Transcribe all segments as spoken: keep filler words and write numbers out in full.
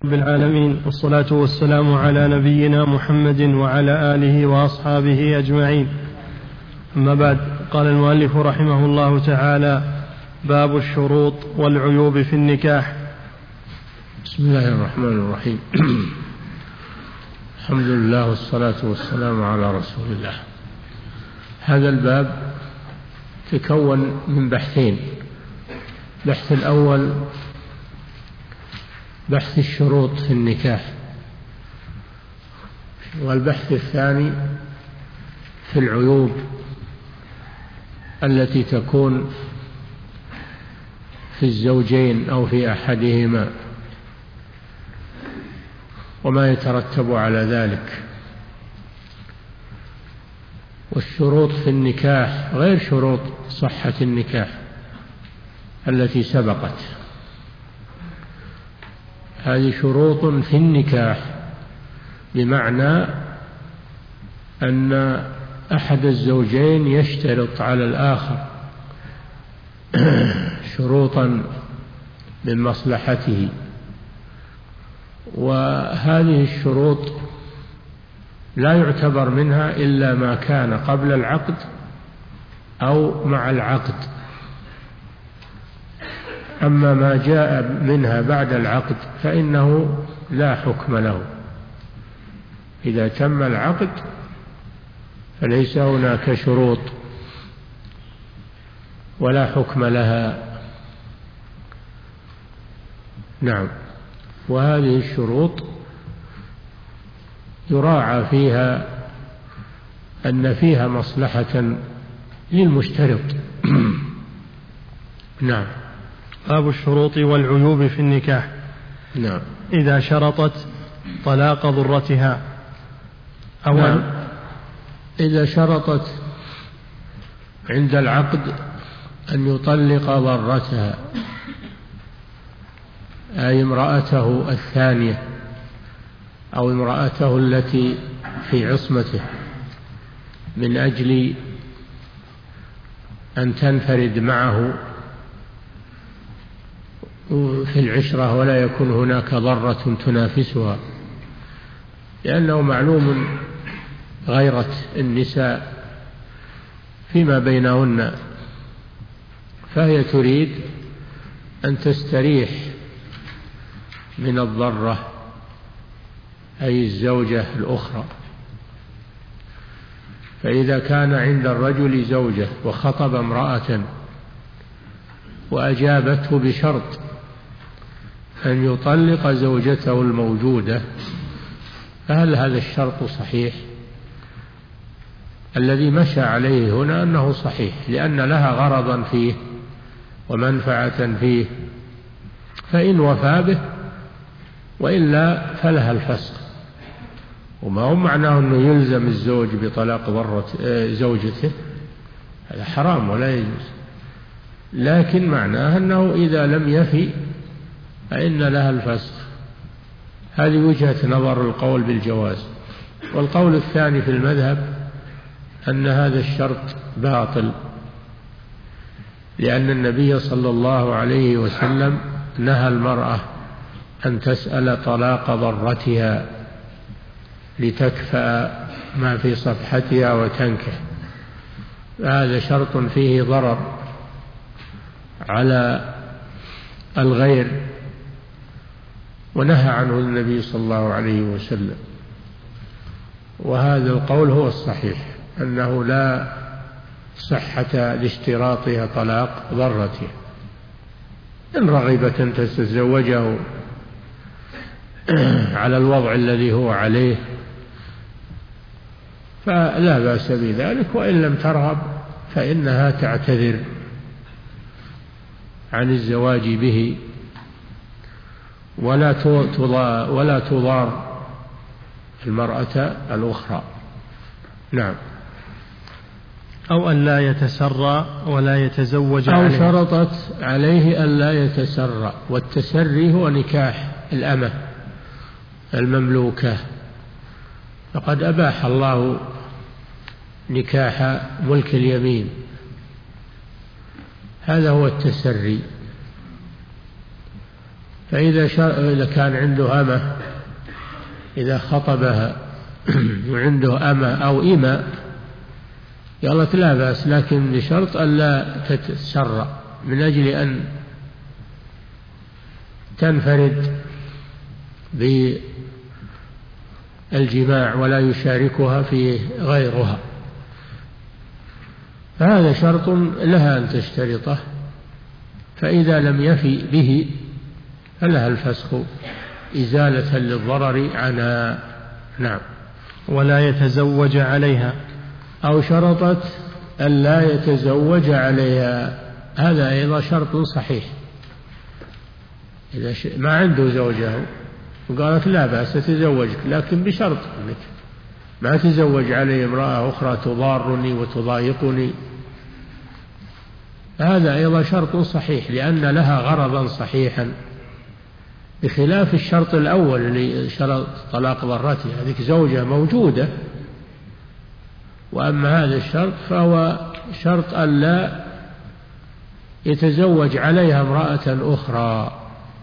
رب العالمين، والصلاة والسلام على نبينا محمد وعلى آله وأصحابه أجمعين. أما بعد، قال المؤلف رحمه الله تعالى: باب الشروط والعيوب في النكاح. بسم الله الرحمن الرحيم. الحمد لله والصلاة والسلام على رسول الله. هذا الباب تكون من بحثين: البحث الأول بحث الشروط في النكاح، والبحث الثاني في العيوب التي تكون في الزوجين أو في أحدهما وما يترتب على ذلك. والشروط في النكاح غير شروط صحة النكاح التي سبقت، هذه شروط في النكاح، بمعنى أن أحد الزوجين يشترط على الآخر شروطا من مصلحته، وهذه الشروط لا يعتبر منها إلا ما كان قبل العقد أو مع العقد. أما ما جاء منها بعد العقد فإنه لا حكم له. إذا تم العقد فليس هناك شروط ولا حكم لها. نعم. وهذه الشروط يراعى فيها أن فيها مصلحة للمشترط. نعم. باب الشروط والعيوب في النكاح. نعم. إذا شرطت طلاق ضرتها أو نعم. إذا شرطت عند العقد أن يطلق ضرتها، أي امرأته الثانية أو امرأته التي في عصمته، من أجل أن تنفرد معه في العشرة ولا يكون هناك ضرة تنافسها، لأنه معلوم غيرة النساء فيما بينهن، فهي تريد أن تستريح من الضرة، أي الزوجة الأخرى. فإذا كان عند الرجل زوجة وخطب امرأة وأجابته بشرط أن يطلق زوجته الموجودة، فهل هذا الشرط صحيح؟ الذي مشى عليه هنا أنه صحيح، لأن لها غرضا فيه ومنفعة فيه، فإن وفى به وإلا فلها الفسخ. وما هو معناه أنه يلزم الزوج بطلاق ضرة زوجته، هذا حرام ولا يجوز، لكن معناه أنه إذا لم يفي فإن لها الفسخ. هذه وجهة نظر القول بالجواز. والقول الثاني في المذهب أن هذا الشرط باطل، لأن النبي صلى الله عليه وسلم نهى المرأة أن تسأل طلاق ضرتها لتكفأ ما في صفحتها وتنكح. هذا شرط فيه ضرر على الغير، ونهى عنه النبي صلى الله عليه وسلم. وهذا القول هو الصحيح، أنه لا صحة لاشتراطها طلاق ضرته. إن رغبت أن تتزوجه على الوضع الذي هو عليه فلا بأس بذلك، وإن لم ترغب فإنها تعتذر عن الزواج به، ولا ولا تضار المرأة الأخرى. نعم. أو أن لا يتسرى ولا يتزوج أو عليه. شرطت عليه أن لا يتسرى، والتسري هو نكاح الأمة المملوكة، فقد أباح الله نكاح ملك اليمين، هذا هو التسري. فإذا إذا كان عنده أمة، إذا خطبها وعنده أمة أو إماء قالت لا بأس، لكن بشرط ألا تتسرع من أجل أن تنفرد بالجماع ولا يشاركها في غيرها، فهذا شرط لها أن تشترطه، فإذا لم يفي به فلها الفسخ إزالة للضرر عنها. نعم. ولا يتزوج عليها، أو شرطت أن لا يتزوج عليها، هذا أيضا شرط صحيح. إذا ما عنده زوجه وقالت لا بأس تتزوجك، لكن بشرط أنك ما تزوج علي امرأة أخرى تضارني وتضايقني، هذا أيضا شرط صحيح لأن لها غرضا صحيحا، بخلاف الشرط الأول اللي شرط طلاق ضرتها، هذه زوجة موجودة. وأما هذا الشرط فهو شرط أن لا يتزوج عليها امرأة أخرى،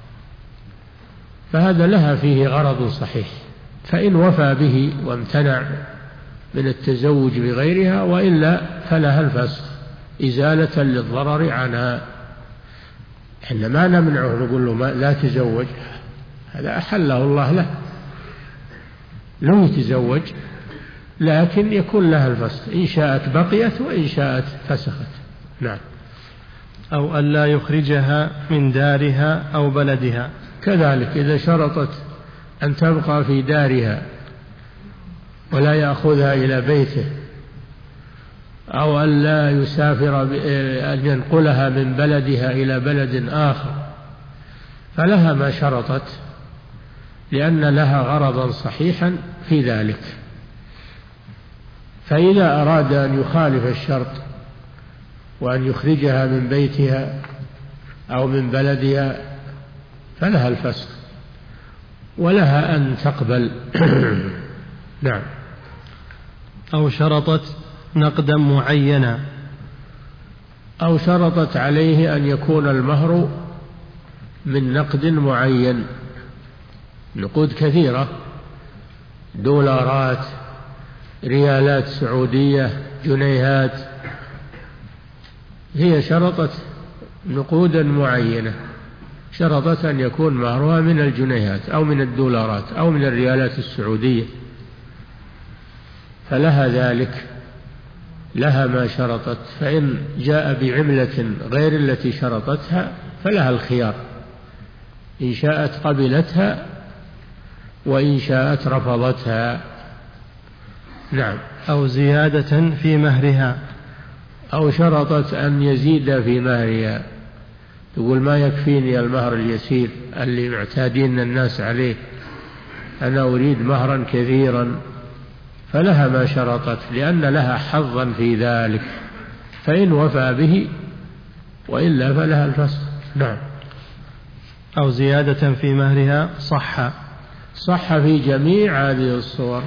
فهذا لها فيه غرض صحيح، فإن وفى به وامتنع من التزوج بغيرها وإلا فلها الفسخ إزالة للضرر عنها. إحنا ما نمنعه نقول له ما لا تزوج، هذا أحله الله له، لو يتزوج لكن يكون لها الفسخ، إن شاءت بقيت وإن شاءت فسخت. نعم. أو ألا يخرجها من دارها أو بلدها، كذلك إذا شرطت أن تبقى في دارها ولا يأخذها إلى بيته، أو أن لا يسافر أن ينقلها من بلدها إلى بلد آخر، فلها ما شرطت لأن لها غرضا صحيحا في ذلك. فإذا أراد أن يخالف الشرط وأن يخرجها من بيتها أو من بلدها فلها الفسخ ولها أن تقبل. نعم. أو شرطت نقدا معينا، أو شرطت عليه أن يكون المهر من نقد معين، نقود كثيرة، دولارات، ريالات سعودية، جنيهات، هي شرطت نقودا معينة، شرطت أن يكون مهرها من الجنيهات أو من الدولارات أو من الريالات السعودية، فلها ذلك، لها ما شرطت. فإن جاء بعملة غير التي شرطتها فلها الخيار، إن شاءت قبلتها وإن شاءت رفضتها. نعم. أو زيادة في مهرها، أو شرطت أن يزيد في مهرها، تقول ما يكفيني المهر اليسير اللي معتادين الناس عليه، أنا أريد مهرا كثيرا، فلها ما شرطت لأن لها حظا في ذلك، فإن وفى به وإلا فلها الفسخ. نعم. أو زيادة في مهرها صح، صح في جميع هذه الصور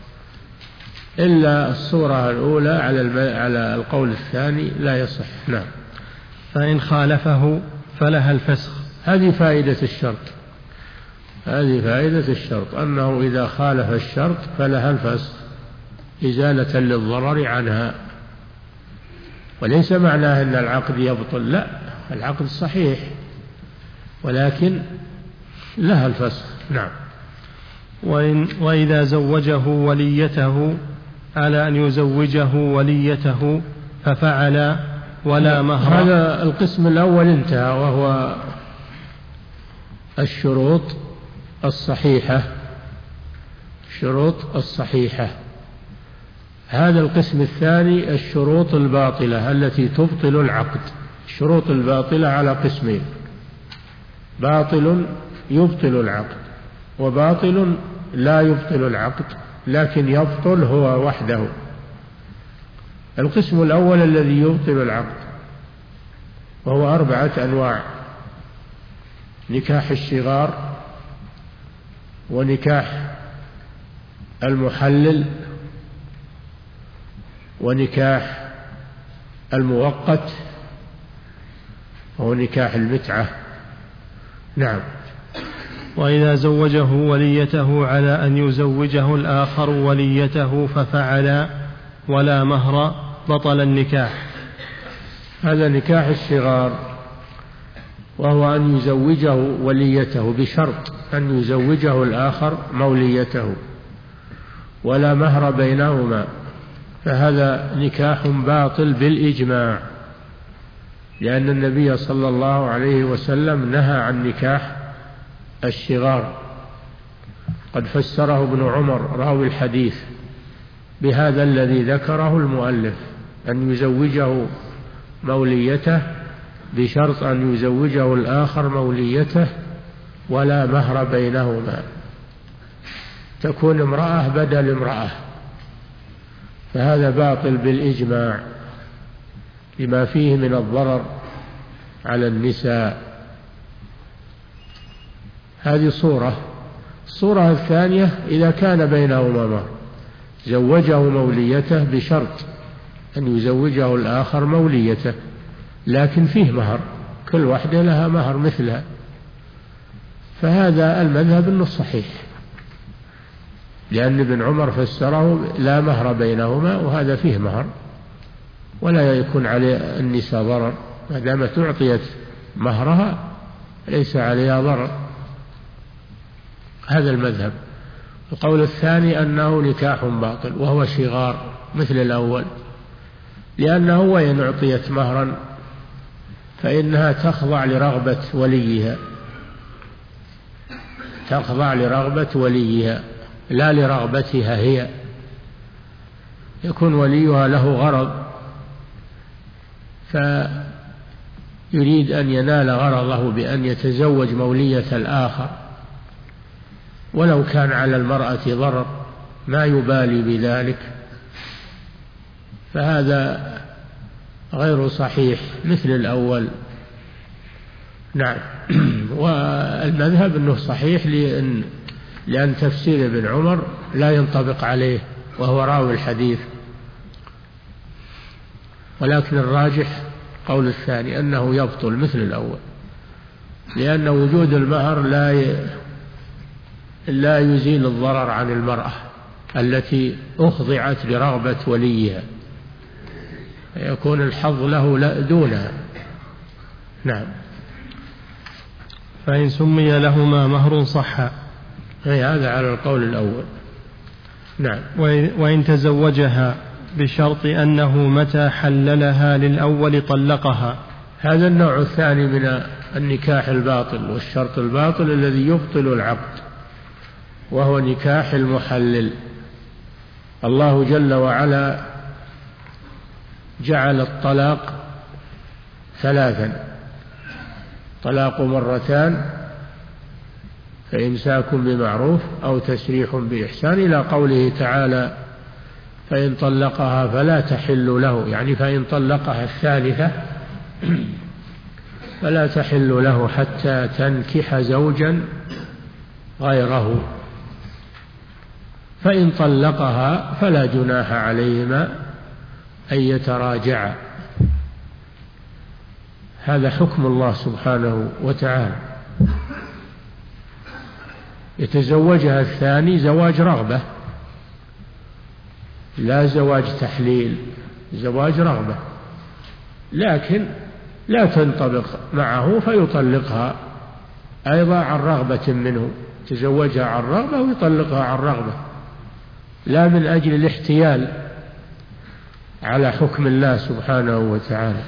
إلا الصورة الأولى على على القول الثاني لا يصح. نعم. فإن خالفه فلها الفسخ، هذه فائدة الشرط، هذه فائدة الشرط أنه إذا خالف الشرط فلها الفسخ إزالة للضرر عنها، وليس معناه أن العقد يبطل، لا، العقد صحيح ولكن لها الفسخ. نعم. وإن وإذا زوجه وليته على أن يزوجه وليته ففعل ولا مهر. هذا القسم الأول انتهى، وهو الشروط الصحيحة، الشروط الصحيحة. هذا القسم الثاني الشروط الباطلة التي تبطل العقد. الشروط الباطلة على قسمين: باطل يبطل العقد، وباطل لا يبطل العقد لكن يبطل هو وحده. القسم الأول الذي يبطل العقد وهو أربعة أنواع: نكاح الشغار، ونكاح المحلل، ونكاح المؤقت، ونكاح المتعة. نعم. وإذا زوجه وليته على أن يزوجه الآخر وليته ففعل ولا مهر بطل النكاح. هذا نكاح الصغار، وهو أن يزوجه وليته بشرط أن يزوجه الآخر موليته ولا مهر بينهما، فهذا نكاح باطل بالإجماع، لأن النبي صلى الله عليه وسلم نهى عن نكاح الصغار. قد فسره ابن عمر راوي الحديث بهذا الذي ذكره المؤلف، أن يزوجه موليته بشرط أن يزوجه الآخر موليته ولا مهر بينهما، تكون امرأة بدل امرأة، فهذا باطل بالإجماع لما فيه من الضرر على النساء. هذه صورة. الصورة الثانية إذا كان بينهما مهر، زوجه موليته بشرط أن يزوجه الآخر موليته، لكن فيه مهر، كل واحدة لها مهر مثلها، فهذا المذهب أنه صحيح، لأن ابن عمر فسره لا مهر بينهما، وهذا فيه مهر ولا يكون على النساء ضرر، ما دامت أعطيت مهرها ليس عليها ضرر. هذا المذهب. القول الثاني أنه نكاح باطل وهو شغار مثل الأول، لأنه وإن أعطيت مهرا فإنها تخضع لرغبة وليها، تخضع لرغبة وليها لا لرغبتها هي. يكون وليها له غرض فيريد أن ينال غرضه بأن يتزوج مولية الآخر، ولو كان على المرأة ضرر ما يبالي بذلك، فهذا غير صحيح مثل الأول. نعم. والمذهب أنه صحيح لأن, لأن تفسير ابن عمر لا ينطبق عليه وهو راوي الحديث، ولكن الراجح قول الثاني أنه يبطل مثل الأول، لأن وجود المهر لا ي... لا يزيل الضرر عن المرأة التي أخضعت لرغبة وليها، يكون الحظ له دونها. نعم. فإن سمي لهما مهر صح، هذا على القول الأول. نعم. وإن تزوجها بشرط أنه متى حللها للأول طلقها. هذا النوع الثاني من النكاح الباطل، والشرط الباطل الذي يبطل العقد، وهو نكاح المحلل. الله جل وعلا جعل الطلاق ثلاثا: طلاق مرتان، فإمساك بمعروف أو تسريح بإحسان، إلى قوله تعالى: فإن طلقها فلا تحل له، يعني فإن طلقها الثالثة فلا تحل له حتى تنكح زوجا غيره، فإن طلقها فلا جناح عليهما أن يتراجعا. هذا حكم الله سبحانه وتعالى. يتزوجها الثاني زواج رغبة، لا زواج تحليل، زواج رغبة، لكن لا تنطبق معه فيطلقها أيضا عن رغبة منه، تزوجها عن رغبة ويطلقها عن رغبة، لا من أجل الاحتيال على حكم الله سبحانه وتعالى.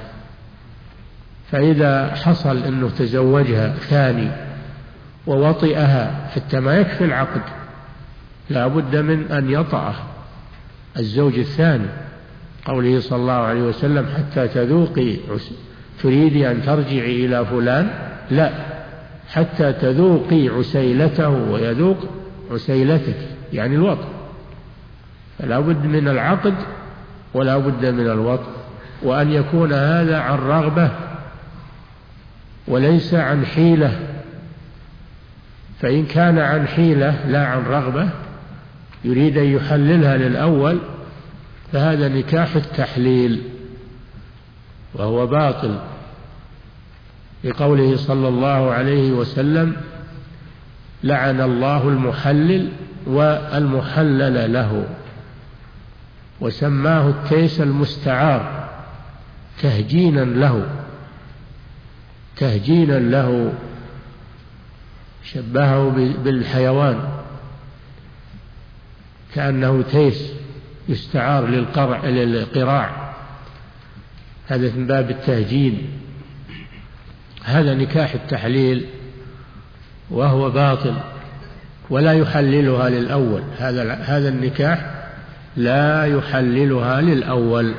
فإذا حصل أنه تزوجها ثاني ووطئها حتى ما يكفي العقد، لا بد من أن يطأه الزوج الثاني، قوله صلى الله عليه وسلم: حتى تذوقي، تريدي أن ترجعي إلى فلان؟ لا، حتى تذوقي عسيلته ويذوق عسيلتك، يعني الوطء. فلا بد من العقد ولا بد من الوطء، وأن يكون هذا عن رغبة وليس عن حيلة. فإن كان عن حيلة لا عن رغبة، يريد أن يحللها للأول، فهذا نكاح التحليل وهو باطل، لقوله صلى الله عليه وسلم: لعن الله المحلل والمحلل له، وسماه التيس المستعار تهجينا له تهجينا له شبهه بالحيوان كأنه تيس يستعار للقرع للقراع، هذا من باب التهجين. هذا نكاح التحليل وهو باطل ولا يحللها للأول، هذا هذا النكاح لا يحللها للأول،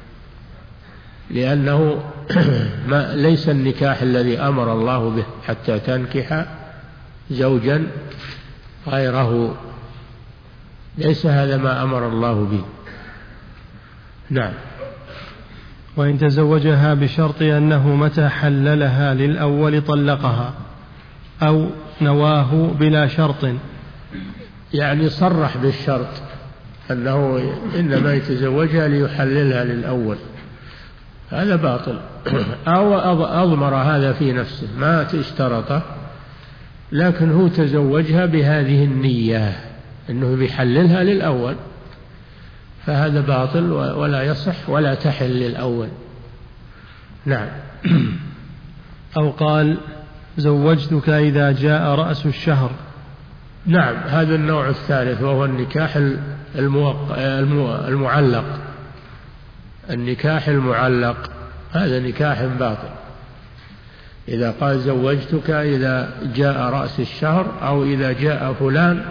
لأنه ما ليس النكاح الذي أمر الله به حتى تنكح زوجا غيره، ليس هذا ما أمر الله به. نعم. وإن تزوجها بشرط أنه متى حللها للأول طلقها أو نواه بلا شرط، يعني صرح بالشرط أنه إنما يتزوجها ليحللها للأول، هذا باطل. أو أضمر هذا في نفسه ما اشترطه، لكن هو تزوجها بهذه النية أنه بيحللها للأول، فهذا باطل ولا يصح ولا تحل للأول. نعم. أو قال زوجتك إذا جاء رأس الشهر. نعم، هذا النوع الثالث وهو النكاح المعلق. النكاح المعلق هذا نكاح باطل، إذا قال زوجتك إذا جاء رأس الشهر أو إذا جاء فلان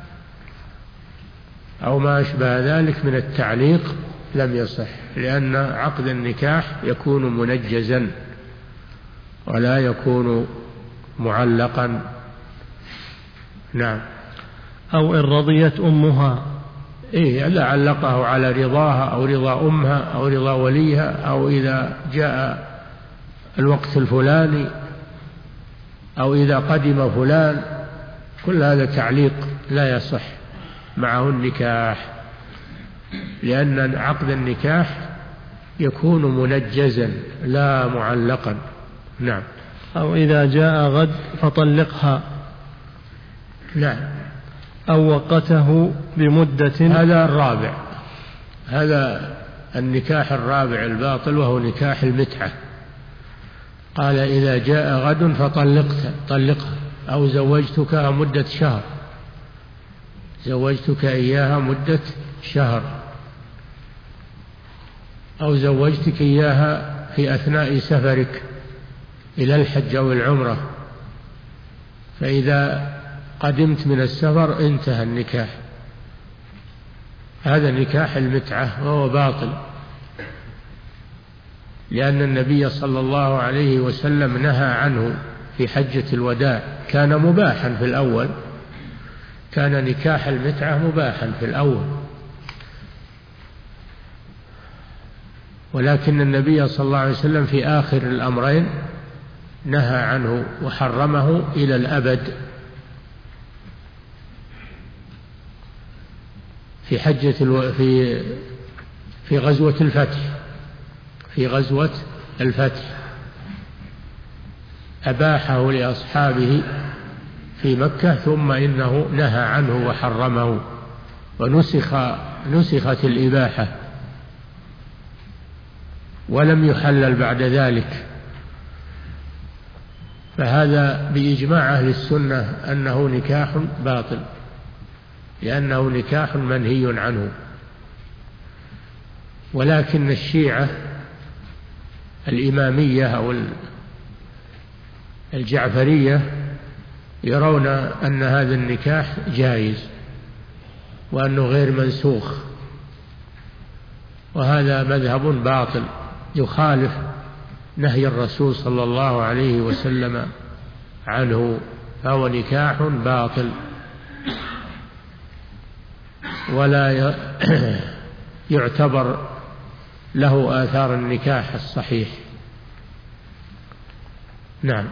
أو ما أشبه ذلك من التعليق لم يصح، لأن عقد النكاح يكون منجزا ولا يكون معلقا. نعم. أو إن رضيت أمها، إيه، لا علقه على رضاها أو رضا أمها أو رضا وليها، أو إذا جاء الوقت الفلاني أو إذا قدم فلان، كل هذا تعليق لا يصح معه النكاح، لأن عقد النكاح يكون منجزا لا معلقا. نعم. أو إذا جاء غد فطلقها. نعم. أو وقته بمدة. هذا الرابع، هذا النكاح الرابع الباطل وهو نكاح المتعة. قال إذا جاء غد فطلقت طلقها، أو زوجتك مدة شهر، زوجتك إياها مدة شهر، أو زوجتك إياها في أثناء سفرك إلى الحج أو العمرة، فإذا قدمت من السفر انتهى النكاح. هذا نكاح المتعة وهو باطل، لأن النبي صلى الله عليه وسلم نهى عنه في حجة الوداع. كان مباحا في الأول، كان نكاح المتعة مباحا في الأول، ولكن النبي صلى الله عليه وسلم في آخر الأمرين نهى عنه وحرمه إلى الأبد. في حجة الو... في في غزوة الفتح في غزوة الفتح أباحه لأصحابه في مكة، ثم إنه نهى عنه وحرمه، ونسخ نسخت الإباحة ولم يحلل بعد ذلك. فهذا بإجماع أهل السنة أنه نكاح باطل، لأنه نكاح منهي عنه. ولكن الشيعة الإمامية أو الجعفرية يرون أن هذا النكاح جائز وأنه غير منسوخ، وهذا مذهب باطل يخالف نهي الرسول صلى الله عليه وسلم عنه، فهو نكاح باطل ولا يعتبر له آثار النكاح الصحيح. نعم.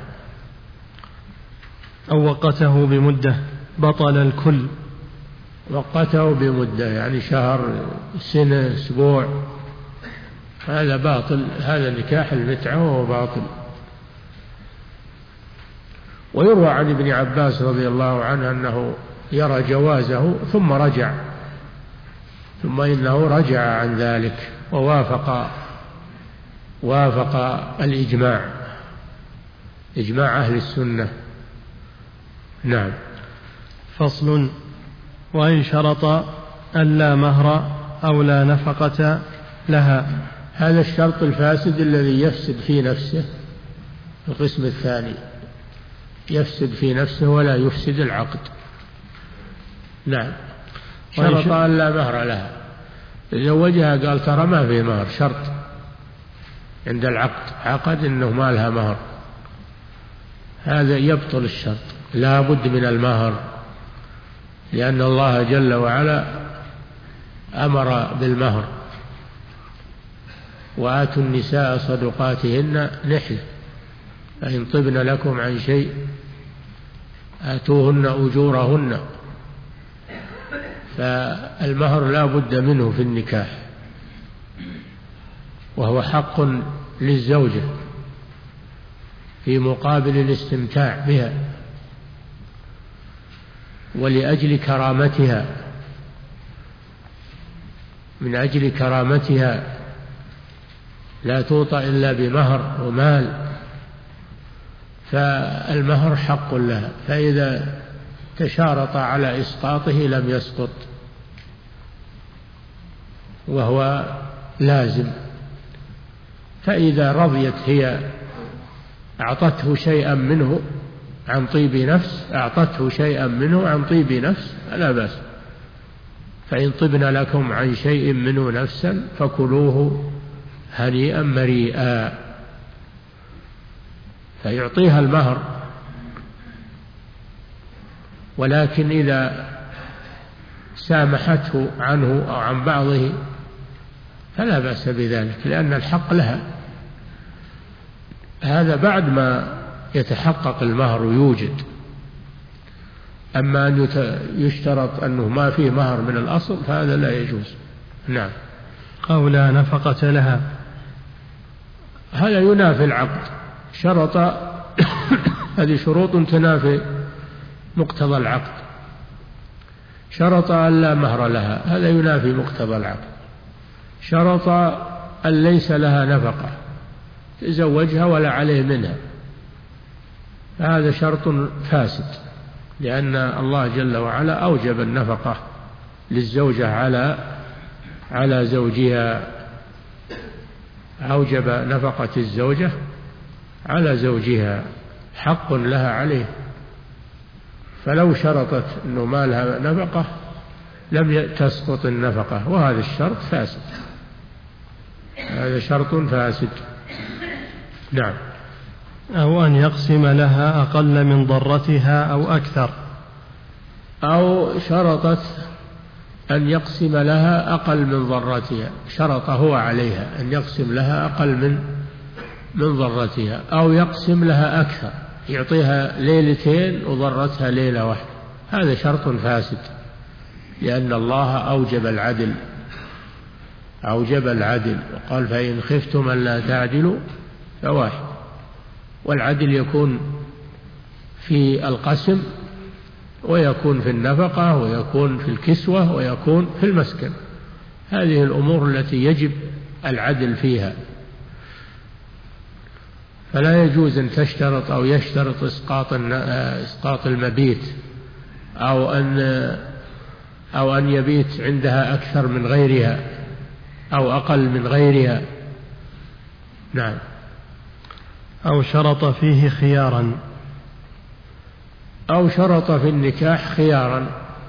أو وقته بمدة بطل الكل. وقته بمدة يعني شهر، سنة، أسبوع، هذا باطل، هذا نكاح المتعة وهو باطل. ويروى عن ابن عباس رضي الله عنه أنه يرى جوازه ثم رجع ثم إنه رجع عن ذلك ووافق وافق الإجماع إجماع أهل السنة. نعم. فصل. وإن شرط ألا مهر أو لا نفقة لها. هذا الشرط الفاسد الذي يفسد في نفسه القسم الثاني، يفسد في نفسه ولا يفسد العقد. نعم. شرط ألا مهر لها، زوجها قال ترى ما في مهر، شرط عند العقد، عقد إنه ما لها مهر، هذا يبطل الشرط، لا بد من المهر، لأن الله جل وعلا أمر بالمهر، وآتوا النساء صدقاتهن نحلة فإن طبن لكم عن شيء آتوهن أجورهن. فالمهر لا بد منه في النكاح، وهو حق للزوجة في مقابل الاستمتاع بها ولأجل كرامتها، من أجل كرامتها لا توطى إلا بمهر ومال، فالمهر حق لها، فإذا تشارط على إسقاطه لم يسقط وهو لازم. فإذا رضيت هي أعطته شيئا منه عن طيب نفس، أعطته شيئا منه عن طيب نفس لا بأس، فإن طبن لكم عن شيء منه نفسا فكلوه هنيئا مريئا، فيعطيها المهر. ولكن إذا سامحته عنه أو عن بعضه فلا بأس بذلك، لأن الحق لها، هذا بعد ما يتحقق المهر ويوجد. أما أن يشترط أنه ما فيه مهر من الأصل فهذا لا يجوز. نعم. أو لا نفقة لها، هذا ينافي العقد، شرط هذه شروط تنافي مقتضى العقد، شرط أن لا مهر لها، هذا ينافي مقتضى العقد، شرط أن ليس لها نفقة تزوجها ولا عليه منها، هذا شرط فاسد، لأن الله جل وعلا أوجب النفقة للزوجة على على زوجها، أوجب نفقة الزوجة على زوجها، حق لها عليه، فلو شرطت أنه ما لها نفقة لم تسقط النفقة، وهذا الشرط فاسد، هذا شرط فاسد. نعم. أو أن يقسم لها أقل من ضرتها أو أكثر، أو شرطت أن يقسم لها أقل من ضرتها، شرط هو عليها أن يقسم لها أقل من من ضرتها، أو يقسم لها أكثر، يعطيها ليلتين وضرتها ليلة واحدة، هذا شرط فاسد، لأن الله أوجب العدل، أوجب العدل وقال فإن خفتم أن لا تعدلوا فواحد، والعدل يكون في القسم ويكون في النفقة ويكون في الكسوة ويكون في المسكن، هذه الأمور التي يجب العدل فيها، فلا يجوز أن تشترط أو يشترط إسقاط إسقاط المبيت، أو أن أو أن يبيت عندها أكثر من غيرها أو أقل من غيرها. نعم. أو شرط فيه خيارا، أو شرط في النكاح خيارا،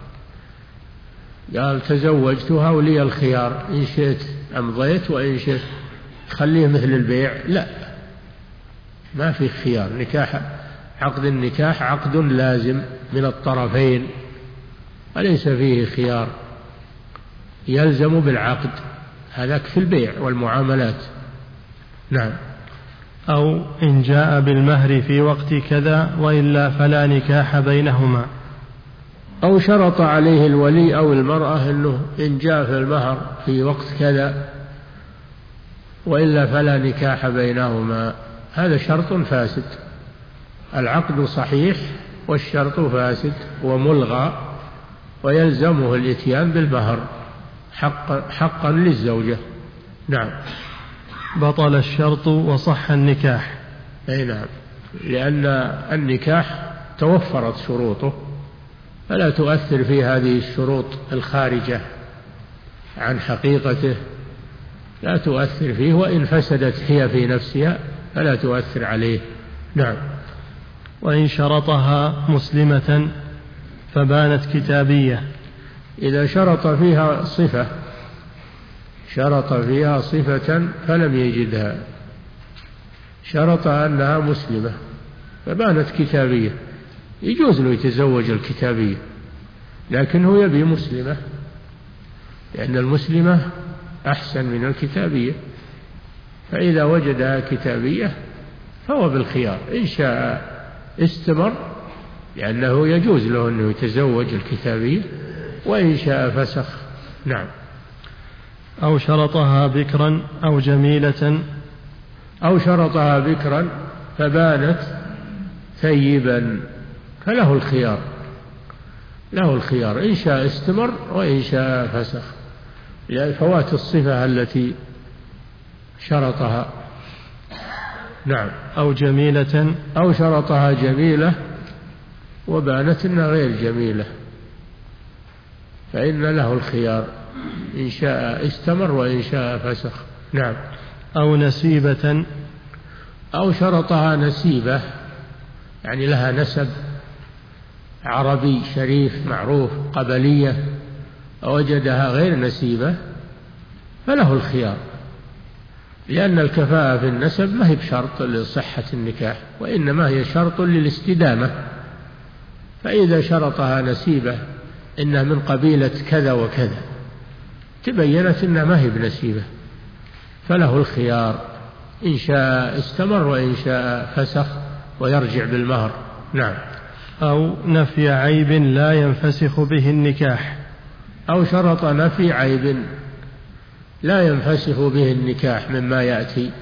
قال تزوجتها ولي الخيار، إن شئت أمضيت وإن شئت خليه مثل البيع، لا، ما في خيار. نكاح، عقد النكاح عقد لازم من الطرفين وليس فيه خيار، يلزم بالعقد، هذاك في البيع والمعاملات. نعم. أو إن جاء بالمهر في وقت كذا وإلا فلا نكاح بينهما، أو شرط عليه الولي أو المرأة أنه إن جاء في المهر في وقت كذا وإلا فلا نكاح بينهما، هذا شرط فاسد، العقد صحيح والشرط فاسد وملغى، ويلزمه الإتيان بالمهر حقا, حقا للزوجة. نعم. بطل الشرط وصح النكاح. أي نعم، لأن النكاح توفرت شروطه فلا تؤثر في هذه الشروط الخارجة عن حقيقته، لا تؤثر فيه، وإن فسدت هي في نفسها فلا تؤثر عليه. نعم. وإن شرطها مسلمة فبانت كتابية. إذا شرط فيها صفة شرط فيها صفة فلم يجدها، شرط أنها مسلمة فبانت كتابية، يجوز له يتزوج الكتابية، لكن هو يبي مسلمة، لأن المسلمة أحسن من الكتابية، فإذا وجدها كتابية فهو بالخيار، إن شاء استمر لأنه يجوز له أنه يتزوج الكتابية، وإن شاء فسخ. نعم. أو شرطها بكرا أو جميلة. أو شرطها بكرا فبانت ثيبا فله الخيار، له الخيار، إن شاء استمر وإن شاء فسخ، لفوات الصفة التي شرطها. نعم. أو جميلة. أو شرطها جميلة وبانت إنها غير جميلة، فإن له الخيار، إن شاء استمر وإن شاء فسخ. نعم. أو نسيبة. أو شرطها نسيبة، يعني لها نسب عربي شريف معروف قبلية، وجدها غير نسيبة فله الخيار، لأن الكفاءة في النسب ما هي بشرط لصحة النكاح، وإنما هي شرط للاستدامة، فإذا شرطها نسيبة إنها من قبيلة كذا وكذا تبينت إنها ما هي بنسيبة فله الخيار، إن شاء استمر وإن شاء فسخ ويرجع بالمهر. نعم. أو نفي عيب لا ينفسخ به النكاح. أو شرط نفي عيب لا ينفسخ به النكاح مما يأتي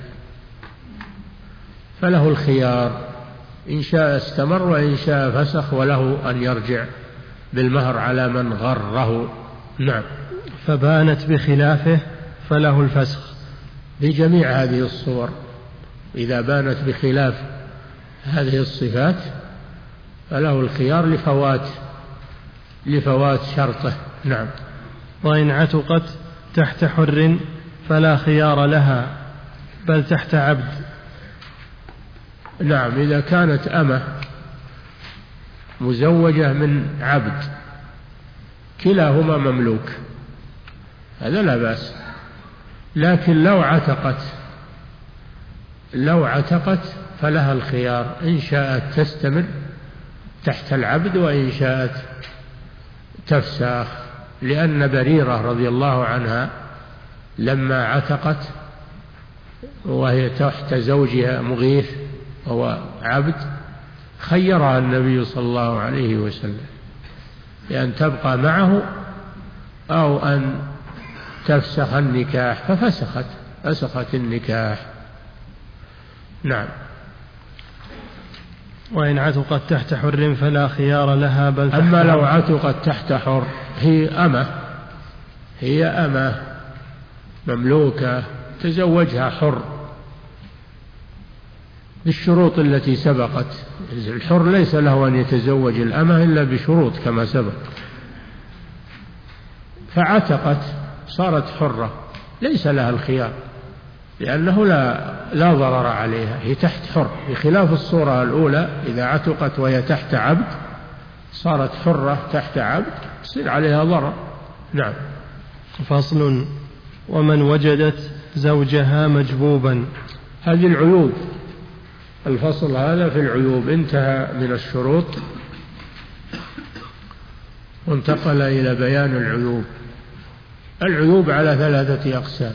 فله الخيار، إن شاء استمر وإن شاء فسخ، وله أن يرجع بالمهر على من غره. نعم. فبانت بخلافه فله الفسخ. بجميع هذه الصور، إذا بانت بخلاف هذه الصفات فله الخيار لفوات لفوات شرطه. نعم. وإن عتقت تحت حر فلا خيار لها بل تحت عبد. نعم. إذا كانت أمة مزوجة من عبد كلاهما مملوك هذا لا بأس، لكن لو عتقت لو عتقت فلها الخيار، إن شاءت تستمر تحت العبد وإن شاءت تفسخ، لأن بريرة رضي الله عنها لما عتقت وهي تحت زوجها مغيث وهو عبد خيرها النبي صلى الله عليه وسلم بأن تبقى معه أو أن تفسخ النكاح، ففسخت فسخت النكاح. نعم. وإن عتقت تحت حر فلا خيار لها بل تحت. أما لو عتقت تحت حر، هي أمة هي أمة مملوكة تزوجها حر بالشروط التي سبقت، الحر ليس له أن يتزوج الأمة إلا بشروط كما سبق، فعتقت صارت حرة ليس لها الخيار، لأنه لا لا ضرر عليها، هي تحت حر، بخلاف الصورة الأولى إذا عتقت وهي تحت عبد صارت حرة تحت عبد يصير عليها ضرر. نعم. فصل. ومن وجدت زوجها مجبوبا. هذه العيوب، الفصل هذا في العيوب، انتهى من الشروط وانتقل إلى بيان العيوب. العيوب على ثلاثة أقسام: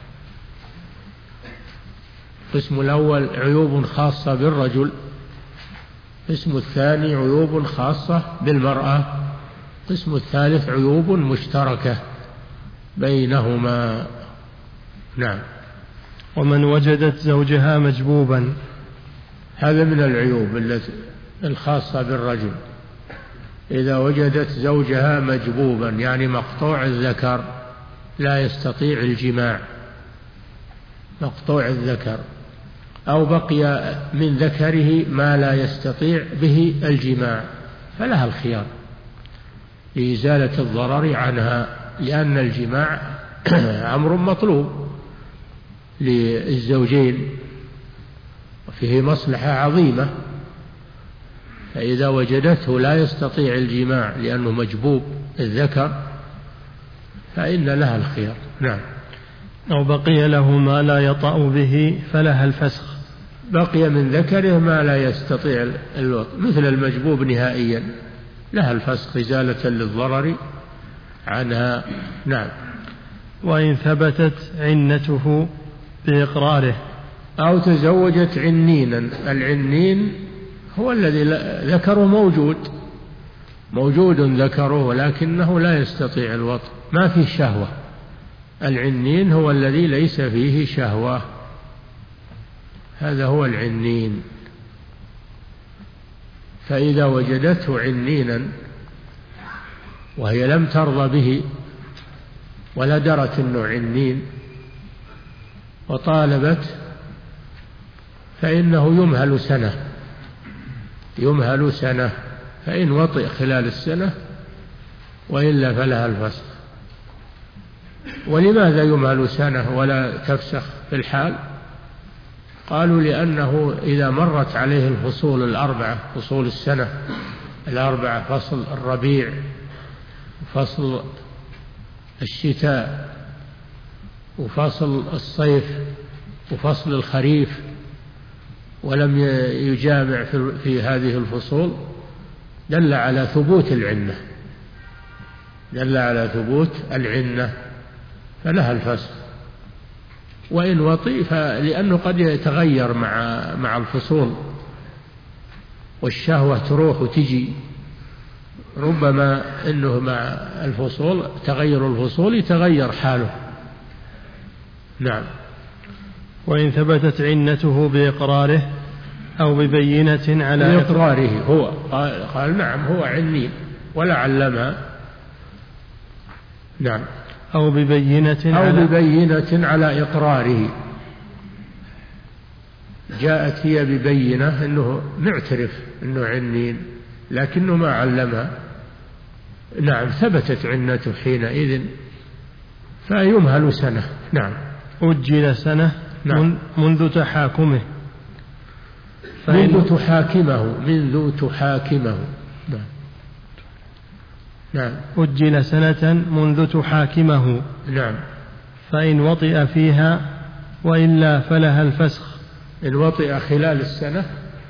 القسم الأول عيوب خاصة بالرجل، القسم الثاني عيوب خاصة بالمرأة، القسم الثالث عيوب مشتركة بينهما. نعم. ومن وجدت زوجها مجبوبا. هذا من العيوب التي الخاصة بالرجل. إذا وجدت زوجها مجبوبا يعني مقطوع الذكر لا يستطيع الجماع، مقطوع الذكر، أو بقي من ذكره ما لا يستطيع به الجماع، فلها الخيار لإزالة الضرر عنها، لأن الجماع أمر مطلوب للزوجين وفيه مصلحة عظيمة، فإذا وجدته لا يستطيع الجماع لأنه مجبوب الذكر فإن لها الخيار. نعم. أو بقي له ما لا يطأ به فلها الفسخ. بقي من ذكره ما لا يستطيع الوطء مثل المجبوب نهائيا، لها الفسخ إزالة للضرر عنها. نعم. وإن ثبتت عنته بإقراره. أو تزوجت عنينا. العنين هو الذي ذكره موجود موجود ذكره ولكنه لا يستطيع الوطء، ما فيه شهوة. العنين هو الذي ليس فيه شهوة، هذا هو العنين. فإذا وجدته عنينا وهي لم ترضى به ولا درت أنه عنين وطالبت فإنه يمهل سنة يمهل سنة فإن وطئ خلال السنة وإلا فلها الفسخ. ولماذا يمهل سنة ولا تفسخ في الحال؟ قالوا لأنه إذا مرت عليه الفصول الأربعة، فصول السنة الأربعة، فصل الربيع وفصل الشتاء وفصل الصيف وفصل الخريف، ولم يجامع في هذه الفصول، دل على ثبوت العنة دل على ثبوت العنة فلها الفسخ. وإن وطئ فلأنه قد يتغير مع مع الفصول والشهوة تروح وتجي، ربما أنه مع الفصول تغير الفصول يتغير حاله. نعم. وإن ثبتت عنته بإقراره أو ببينة على بإقراره هو قال, قال نعم هو عنين ولا علمها. نعم. أو ببينة أو على ببينة على إقراره، جاءت هي ببينة أنه معترف أنه عنين لكنه ما علمها. نعم. ثبتت عنته حينئذ فيمهل سنة. نعم. أجل سنة. نعم. منذ تحاكمه منذ تحاكمه منذ تحاكمه نعم. نعم. أجل سنة منذ تحاكمه. نعم. فإن وطئ فيها وإلا فلها الفسخ. إن وطئ خلال السنة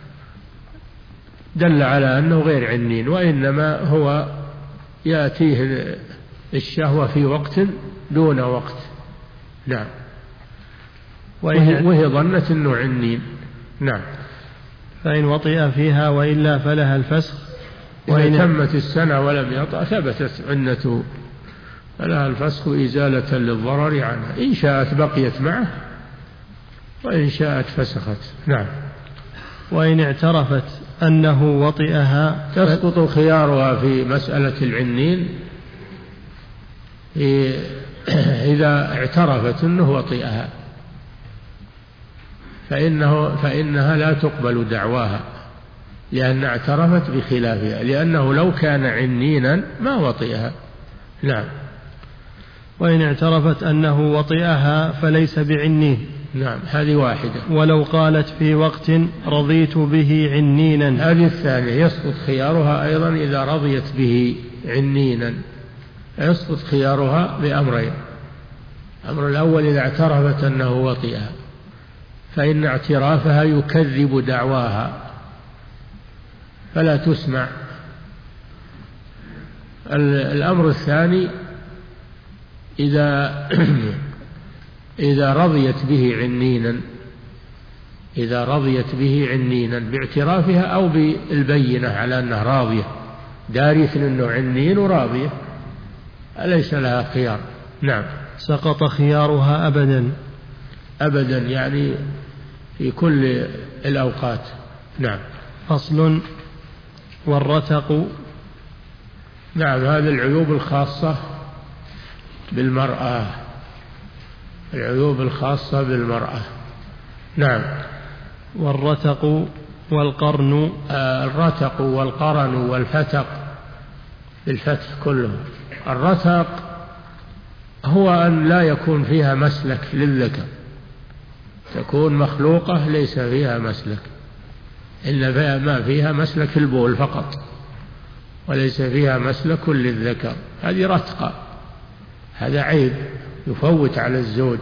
دل على أنه غير عنين، وإنما هو يأتيه الشهوة في وقت دون وقت. نعم. وهي ظنت أنه عنين. نعم. فإن وطئ فيها وإلا فلها الفسخ. وإن تمت السنة ولم يطأ ثبتت عنته فلها الفسخ إزالة للضرر عنها، إن شاءت بقيت معه وإن شاءت فسخت. نعم. وإن اعترفت أنه وطئها تسقط خيارها في مسألة العنين إذا اعترفت أنه وطئها، فإنه فإنها لا تقبل دعواها لأن اعترفت بخلافها، لأنه لو كان عنينا ما وطئها. نعم. وإن اعترفت أنه وطئها فليس بعنين. نعم. هذه واحدة. ولو قالت في وقت رضيت به عنينا. هذه الثانية يسقط خيارها أيضا إذا رضيت به عنينا، يسقط خيارها بأمرين. الأمر الأول إذا اعترفت أنه وطئها فإن اعترافها يكذب دعواها فلا تسمع. الأمر الثاني إذا إذا رضيت به عنينا إذا رضيت به عنينا باعترافها أو بالبينة على أنها راضية، دارية أنه عنين وراضية، أليس لها خيار. نعم. سقط خيارها أبدا. أبدا يعني في كل الأوقات نعم. فصل. والرتق. نعم، هذه العيوب الخاصة بالمرأة، العيوب الخاصة بالمرأة. نعم. والرتق والقرن. آه الرتق والقرن والفتق بالفتح كله. الرتق هو أن لا يكون فيها مسلك للذكر، تكون مخلوقة ليس فيها مسلك، إلا ما فيها مسلك البول فقط، وليس فيها مسلك للذكر، هذه رتقة، هذا عيب يفوت على الزوج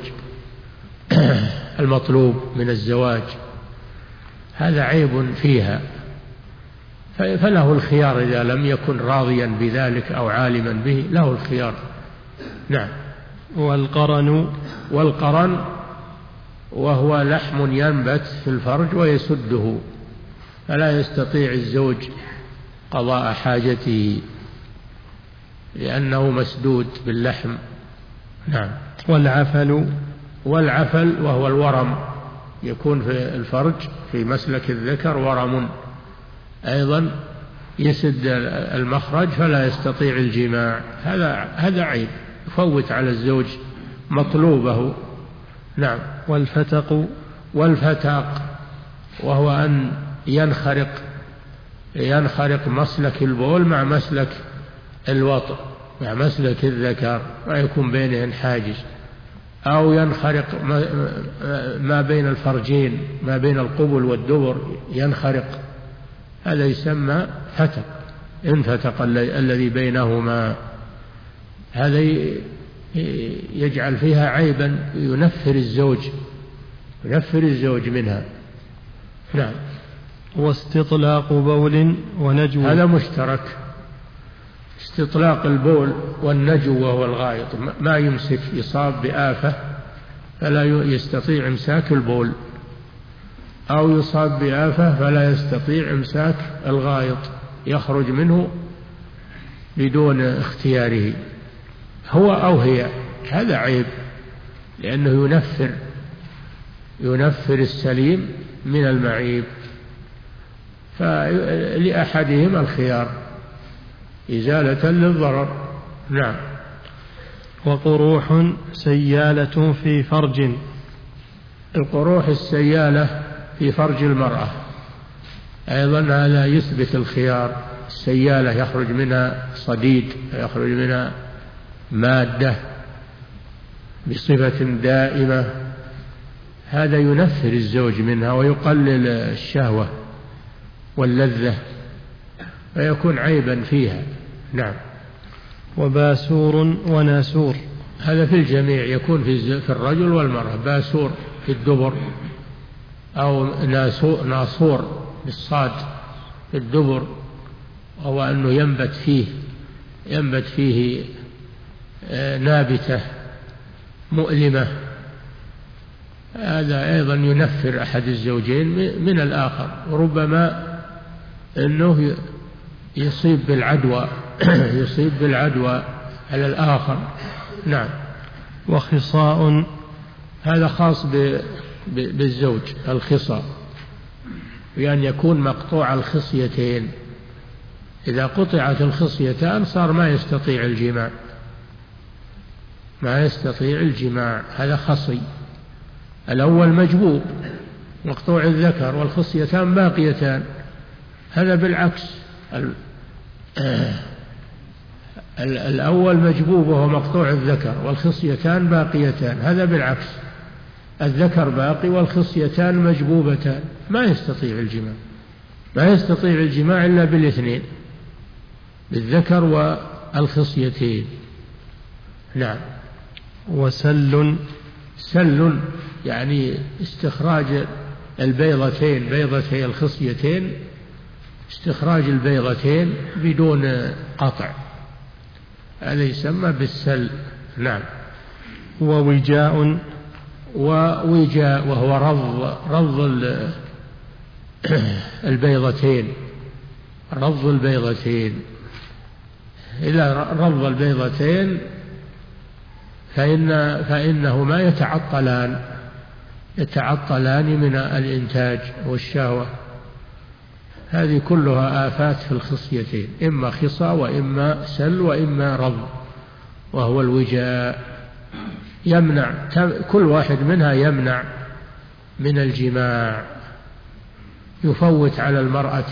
المطلوب من الزواج، هذا عيب فيها، فله الخيار إذا لم يكن راضيا بذلك أو عالما به، له الخيار. نعم. والقرن. والقرن وهو لحم ينبت في الفرج ويسده، فلا يستطيع الزوج قضاء حاجته لأنه مسدود باللحم. نعم. والعفل. والعفل وهو الورم، يكون في الفرج في مسلك الذكر ورم أيضا يسد المخرج فلا يستطيع الجماع، هذا هذا عيب يفوت على الزوج مطلوبه. نعم. والفتق. والفتق وهو أن ينخرق ينخرق مسلك البول مع مسلك الوطء، مع مسلك الذكر، ما يكون بينهن حاجز، أو ينخرق ما بين الفرجين، ما بين القبل والدبر ينخرق، هذا يسمى فتق، انفتق الذي بينهما، هذا يجعل فيها عيبا ينفر الزوج ينفر الزوج منها. نعم. واستطلاق بول ونجو. هذا مشترك، استطلاق البول والنجو وهو الغائط، ما يمسك، يصاب بآفة فلا يستطيع إمساك البول، أو يصاب بآفة فلا يستطيع إمساك الغائط، يخرج منه بدون اختياره هو أو هي، هذا عيب لأنه ينفر ينفر السليم من المعيب، فلأحدهم الخيار إزالة للضرر. نعم. وقروح سيالة في فرج. القروح السيالة في فرج المرأة أيضا هذا يثبت الخيار، السيالة يخرج منها صديد، يخرج منها مادة بصفة دائمة، هذا ينفر الزوج منها ويقلل الشهوة واللذة فيكون عيبا فيها. نعم. وباسور وناسور. هذا في الجميع، يكون في الرجل والمرأة، باسور في الدبر أو ناصور بالصاد في الدبر، وهو أنه ينبت فيه ينبت فيه نابتة مؤلمة، هذا أيضا ينفر أحد الزوجين من الآخر، وربما أنه يصيب بالعدوى يصيب بالعدوى على الآخر. نعم. وخصاء. هذا خاص بالزوج، الخصاء بأن يكون مقطوع الخصيتين، إذا قطعت الخصيتان صار ما يستطيع الجماع ما يستطيع الجماع هذا خصي. الأول مجبوب مقطوع الذكر والخصيتان باقيتان، هذا بالعكس، الأول مجبوب وهو مقطوع الذكر والخصيتان باقيتان، هذا بالعكس، الذكر باقي والخصيتان مجبوبتان، ما يستطيع الجماع ما يستطيع الجماع إلا بالاثنين، بالذكر والخصيتين. نعم. وسل. سل يعني استخراج البيضتين، بيضتي الخصيتين، استخراج البيضتين بدون قطع، هذا يسمى بالسل. نعم. ووجاء. ووجاء وهو رض رض البيضتين رض البيضتين إذا رض البيضتين فإن فإنهما يتعطلان يتعطلان من الإنتاج والشهوة، هذه كلها آفات في الخصيتين، إما خصى وإما سل وإما رض، وهو الوجاء، يمنع، كل واحد منها يمنع من الجماع، يفوت على المرأة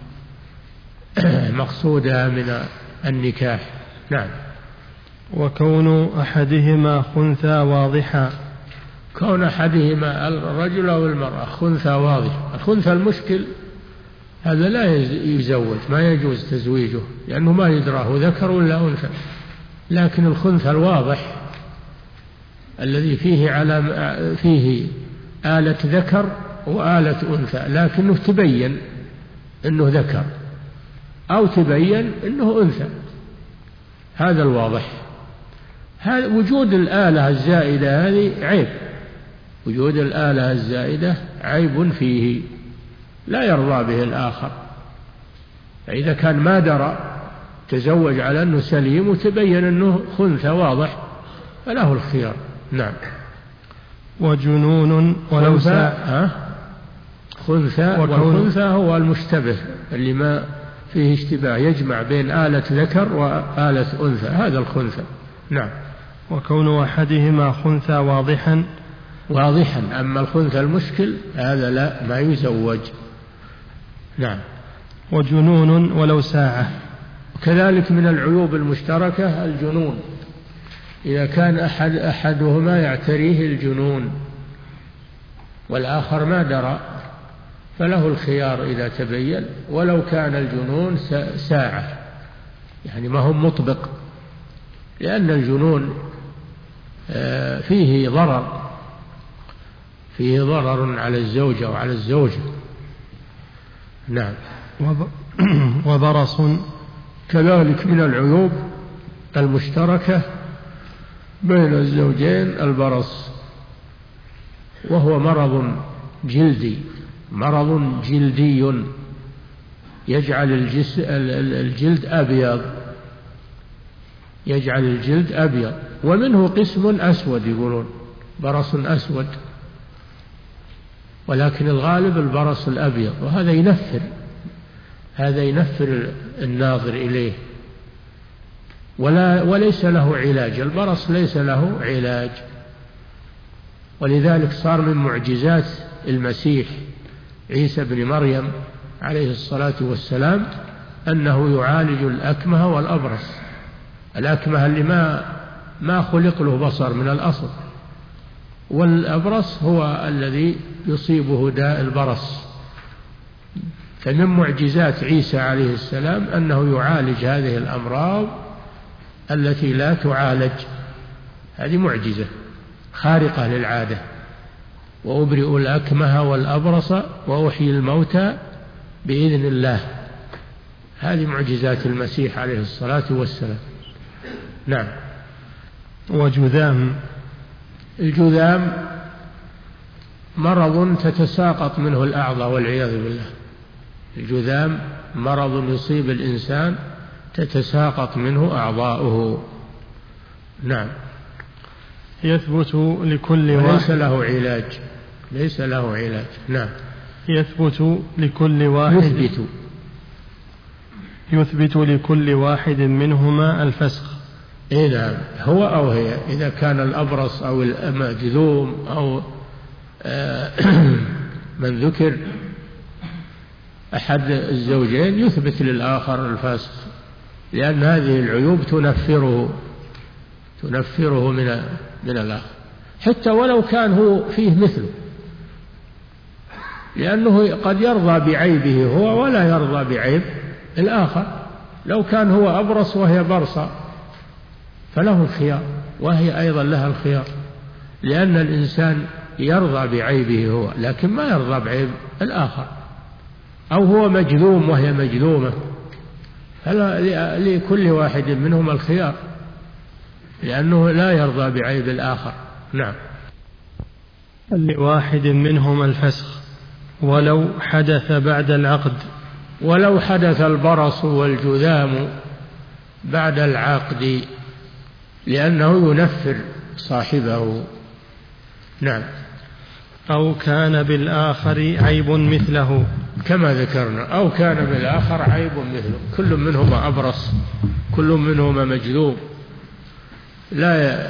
مقصودها من النكاح. نعم. وكون أحدهما خنثى واضحا، كون أحدهما الرجل أو المرأة خنثى واضح، الخنثى المشكل هذا لا يزوج، ما يجوز تزويجه لأنه ما يدراه ذكر ولا أنثى، لكن الخنثى الواضح الذي فيه على فيه آلة ذكر وآلة أنثى، لكنه تبين أنه ذكر أو تبين أنه أنثى، هذا الواضح. هذا وجود الآلة الزائدة هذه عيب، وجود الآلة الزائدة عيب فيه لا يرضى به الآخر. فإذا كان ما درى تزوج على أنه سليم وتبين أنه خنثى واضح فله الخيار. نعم. وجنون ولو ساء خنثى، والخنثى هو المشتبه اللي ما فيه اشتباه، يجمع بين آلة ذكر وآلة أنثى، هذا الخنثى. نعم. وكون أحدهما خنثى واضحا واضحا، أما الخنثى المشكل هذا لا، ما يزوج. نعم. وجنون ولو ساعة، كذلك من العيوب المشتركة الجنون، إذا كان أحد أحدهما يعتريه الجنون والآخر ما درى فله الخيار إذا تبين، ولو كان الجنون ساعة، يعني ما هو مطبق، لأن الجنون فيه ضرر، فيه ضرر على الزوجة وعلى الزوجة. نعم. وبرص، كذلك من العيوب المشتركة بين الزوجين البرص، وهو مرض جلدي، مرض جلدي يجعل الجلد أبيض، يجعل الجلد أبيض، ومنه قسم أسود، يقولون برص أسود، ولكن الغالب البرص الأبيض، وهذا ينفر، هذا ينفر الناظر إليه، ولا وليس له علاج، البرص ليس له علاج. ولذلك صار من معجزات المسيح عيسى بن مريم عليه الصلاة والسلام أنه يعالج الأكمه والأبرص، الأكمه اللي ما ما خلق له بصر من الأصل، والأبرص هو الذي يصيبه داء البرص. فمن معجزات عيسى عليه السلام أنه يعالج هذه الأمراض التي لا تعالج، هذه معجزة خارقة للعادة. وأبرئ الأكمه والأبرص وأحيي الموتى بإذن الله، هذه معجزات المسيح عليه الصلاة والسلام. نعم. وجذام، الجذام مرض تتساقط منه الأعضاء والعياذ بالله، الجذام مرض يصيب الإنسان تتساقط منه أعضاؤه. نعم. يثبت لكل واحد، وليس له علاج، ليس له علاج. نعم. يثبت لكل واحد، يثبت يثبت لكل واحد منهما الفسخ. إيه نعم، هو أو هي، إذا كان الأبرص أو المجذوم أو من ذكر أحد الزوجين يثبت للآخر الفسخ، لأن هذه العيوب تنفره تنفره من من الآخر، حتى ولو كان هو فيه مثله، لأنه قد يرضى بعيبه هو ولا يرضى بعيب الآخر. لو كان هو أبرص وهي برصة فله الخيار، وهي أيضا لها الخيار، لأن الإنسان يرضى بعيبه هو لكن ما يرضى بعيب الآخر، أو هو مجذوم وهي مجذومة، فلا لكل واحد منهم الخيار، لأنه لا يرضى بعيب الآخر. نعم. لواحد منهم الفسخ ولو حدث بعد العقد، ولو حدث البرص والجذام بعد العقد، لأنه ينفر صاحبه. نعم. أو كان بالآخر عيب مثله، كما ذكرنا، أو كان بالآخر عيب مثله، كل منهما أبرص، كل منهما مجذوب، لا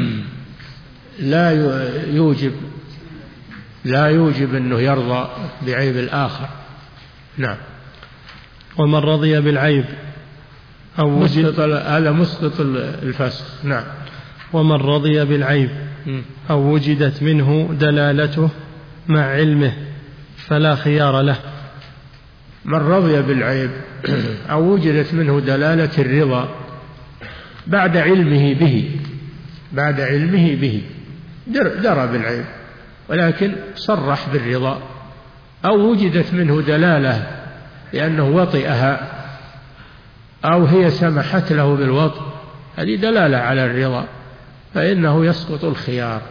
لا يوجب لا يوجب أنه يرضى بعيب الآخر. نعم. ومن رضي بالعيب أو وجد، هذا مسقط الفسخ. نعم. ومن رضي بالعيب أو وجدت منه دلالته مع علمه فلا خيار له. من رضي بالعيب أو وجدت منه دلالة الرضا بعد علمه به بعد علمه به درى بالعيب ولكن صرح بالرضا، أو وجدت منه دلالة لأنه وطئها أو هي سمحت له بالوطء، هذه دلالة على الرضا، فإنه يسقط الخيار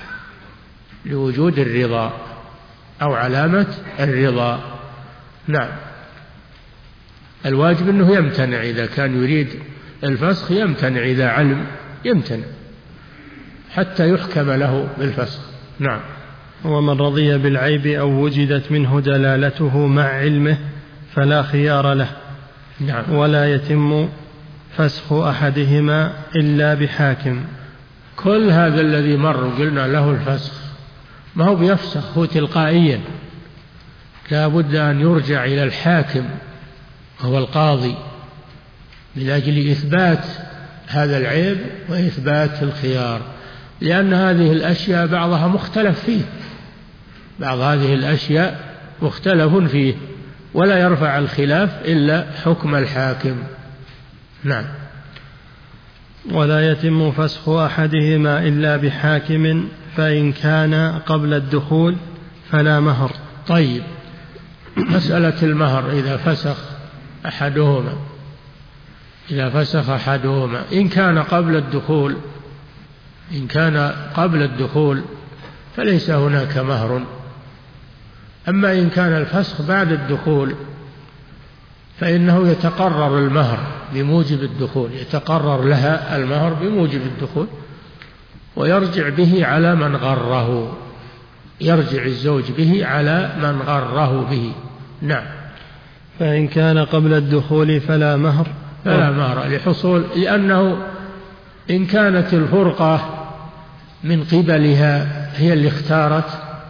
لوجود الرضا أو علامة الرضا. نعم. الواجب أنه يمتنع إذا كان يريد الفسخ، يمتنع إذا علم، يمتنع حتى يحكم له بالفسخ. نعم. ومن رضي بالعيب أو وجدت منه دلالته مع علمه فلا خيار له. نعم. ولا يتم فسخ أحدهما إلا بحاكم. كل هذا الذي مر قلنا له الفسخ، ما هو بيفسخ هو تلقائيا، لا بد أن يرجع إلى الحاكم وهو القاضي من أجل إثبات هذا العيب وإثبات الخيار، لأن هذه الأشياء بعضها مختلف فيه، بعض هذه الأشياء مختلف فيه، ولا يرفع الخلاف إلا حكم الحاكم. نعم. ولا يتم فسخ أحدهما إلا بحاكم، فإن كان قبل الدخول فلا مهر. طيب، مسألة المهر إذا فسخ أحدهما إذا فسخ أحدهما إن كان قبل الدخول إن كان قبل الدخول فليس هناك مهر، أما إن كان الفسخ بعد الدخول فإنه يتقرر المهر بموجب الدخول، يتقرر لها المهر بموجب الدخول، ويرجع به على من غره، يرجع الزوج به على من غره به. نعم. فإن كان قبل الدخول فلا مهر فلا مهر لحصول، لأنه إن كانت الفرقة من قبلها هي اللي اختارت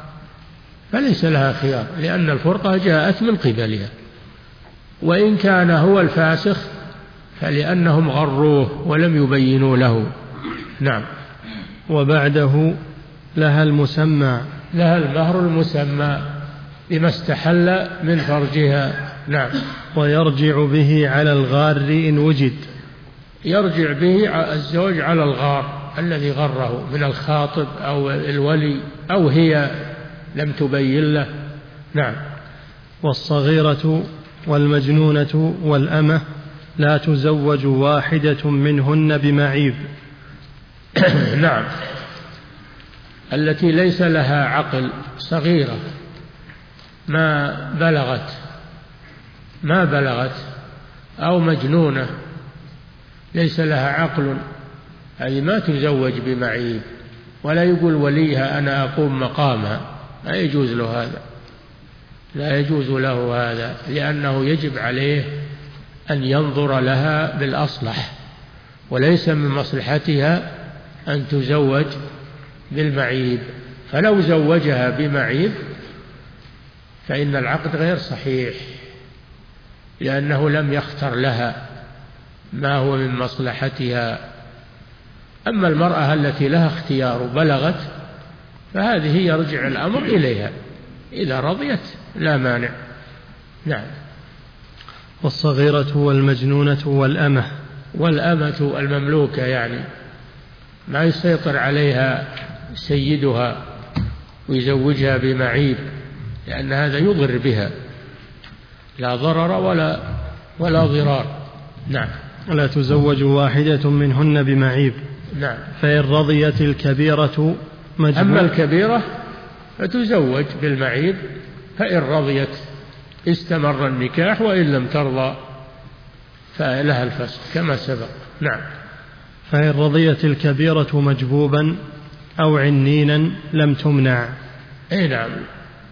فليس لها خيار، لأن الفرقة جاءت من قبلها، وإن كان هو الفاسخ فلأنهم غروه ولم يبينوا له. نعم. وبعده لها المسمى لها المهر المسمى بما استحل من فرجها. نعم. ويرجع به على الغار إن وجد. يرجع به الزوج على الغار الذي غره من الخاطب أو الولي أو هي لم تبين له. نعم. والصغيرة والمجنونة والأمة لا تزوج واحدة منهن بمعيب. نعم. التي ليس لها عقل، صغيرة ما بلغت ما بلغت أو مجنونة ليس لها عقل، هذه ما تزوج بمعيب، ولا يقول وليها أنا أقوم مقامها، لا يجوز له هذا، لا يجوز له هذا، لأنه يجب عليه أن ينظر لها بالأصلح، وليس من مصلحتها أن تزوج بالمعيب، فلو زوجها بمعيب فإن العقد غير صحيح، لأنه لم يختر لها ما هو من مصلحتها. أما المرأة التي لها اختيار بلغت فهذه يرجع الأمر إليها، إذا رضيت لا مانع. نعم. والصغيرة والمجنونة والأمة. والأمة المملوكة، يعني ما يسيطر عليها سيدها ويزوجها بمعيب، لأن هذا يضر بها، لا ضرر ولا ولا ضرار. نعم. لا تزوج واحدة منهن بمعيب. نعم. فإن رضيت الكبيرة مجبور. أما الكبيرة فتزوج بالمعيب، فإن رضيت استمر النكاح، وإن لم ترضى فلها الفسخ كما سبق. نعم. فإن رضيت الكبيرة مجبوبا أو عنينا لم تمنع. أي نعم.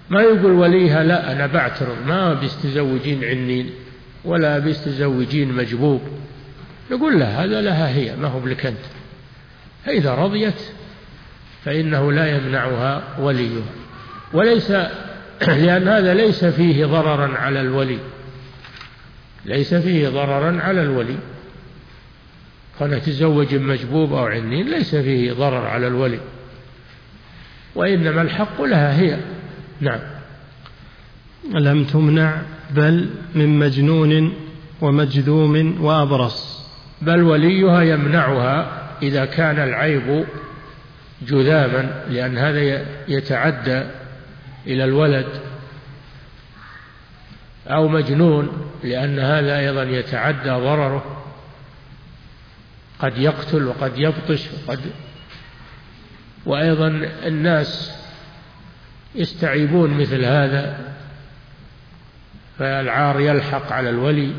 ما يقول وليها لا أنا بعترض، ما بيستزوجين عنين ولا بيستزوجين مجبوب، نقول لها هذا لها هي، ما هو بلك أنت. فإذا رضيت فإنه لا يمنعها وليها، وليس لأن هذا ليس فيه ضررا على الولي، ليس فيه ضررا على الولي، كونه تزوج مجبوب أو عنين ليس فيه ضرر على الولي، وإنما الحق لها هي. نعم. لم تمنع بل من مجنون ومجذوم وأبرص. بل وليها يمنعها إذا كان العيب جذاما، لأن هذا يتعدى إلى الولد، أو مجنون لأن هذا أيضا يتعدى ضرره، قد يقتل وقد يبطش وقد وأيضا الناس يستعيبون مثل هذا، فالعار يلحق على الولي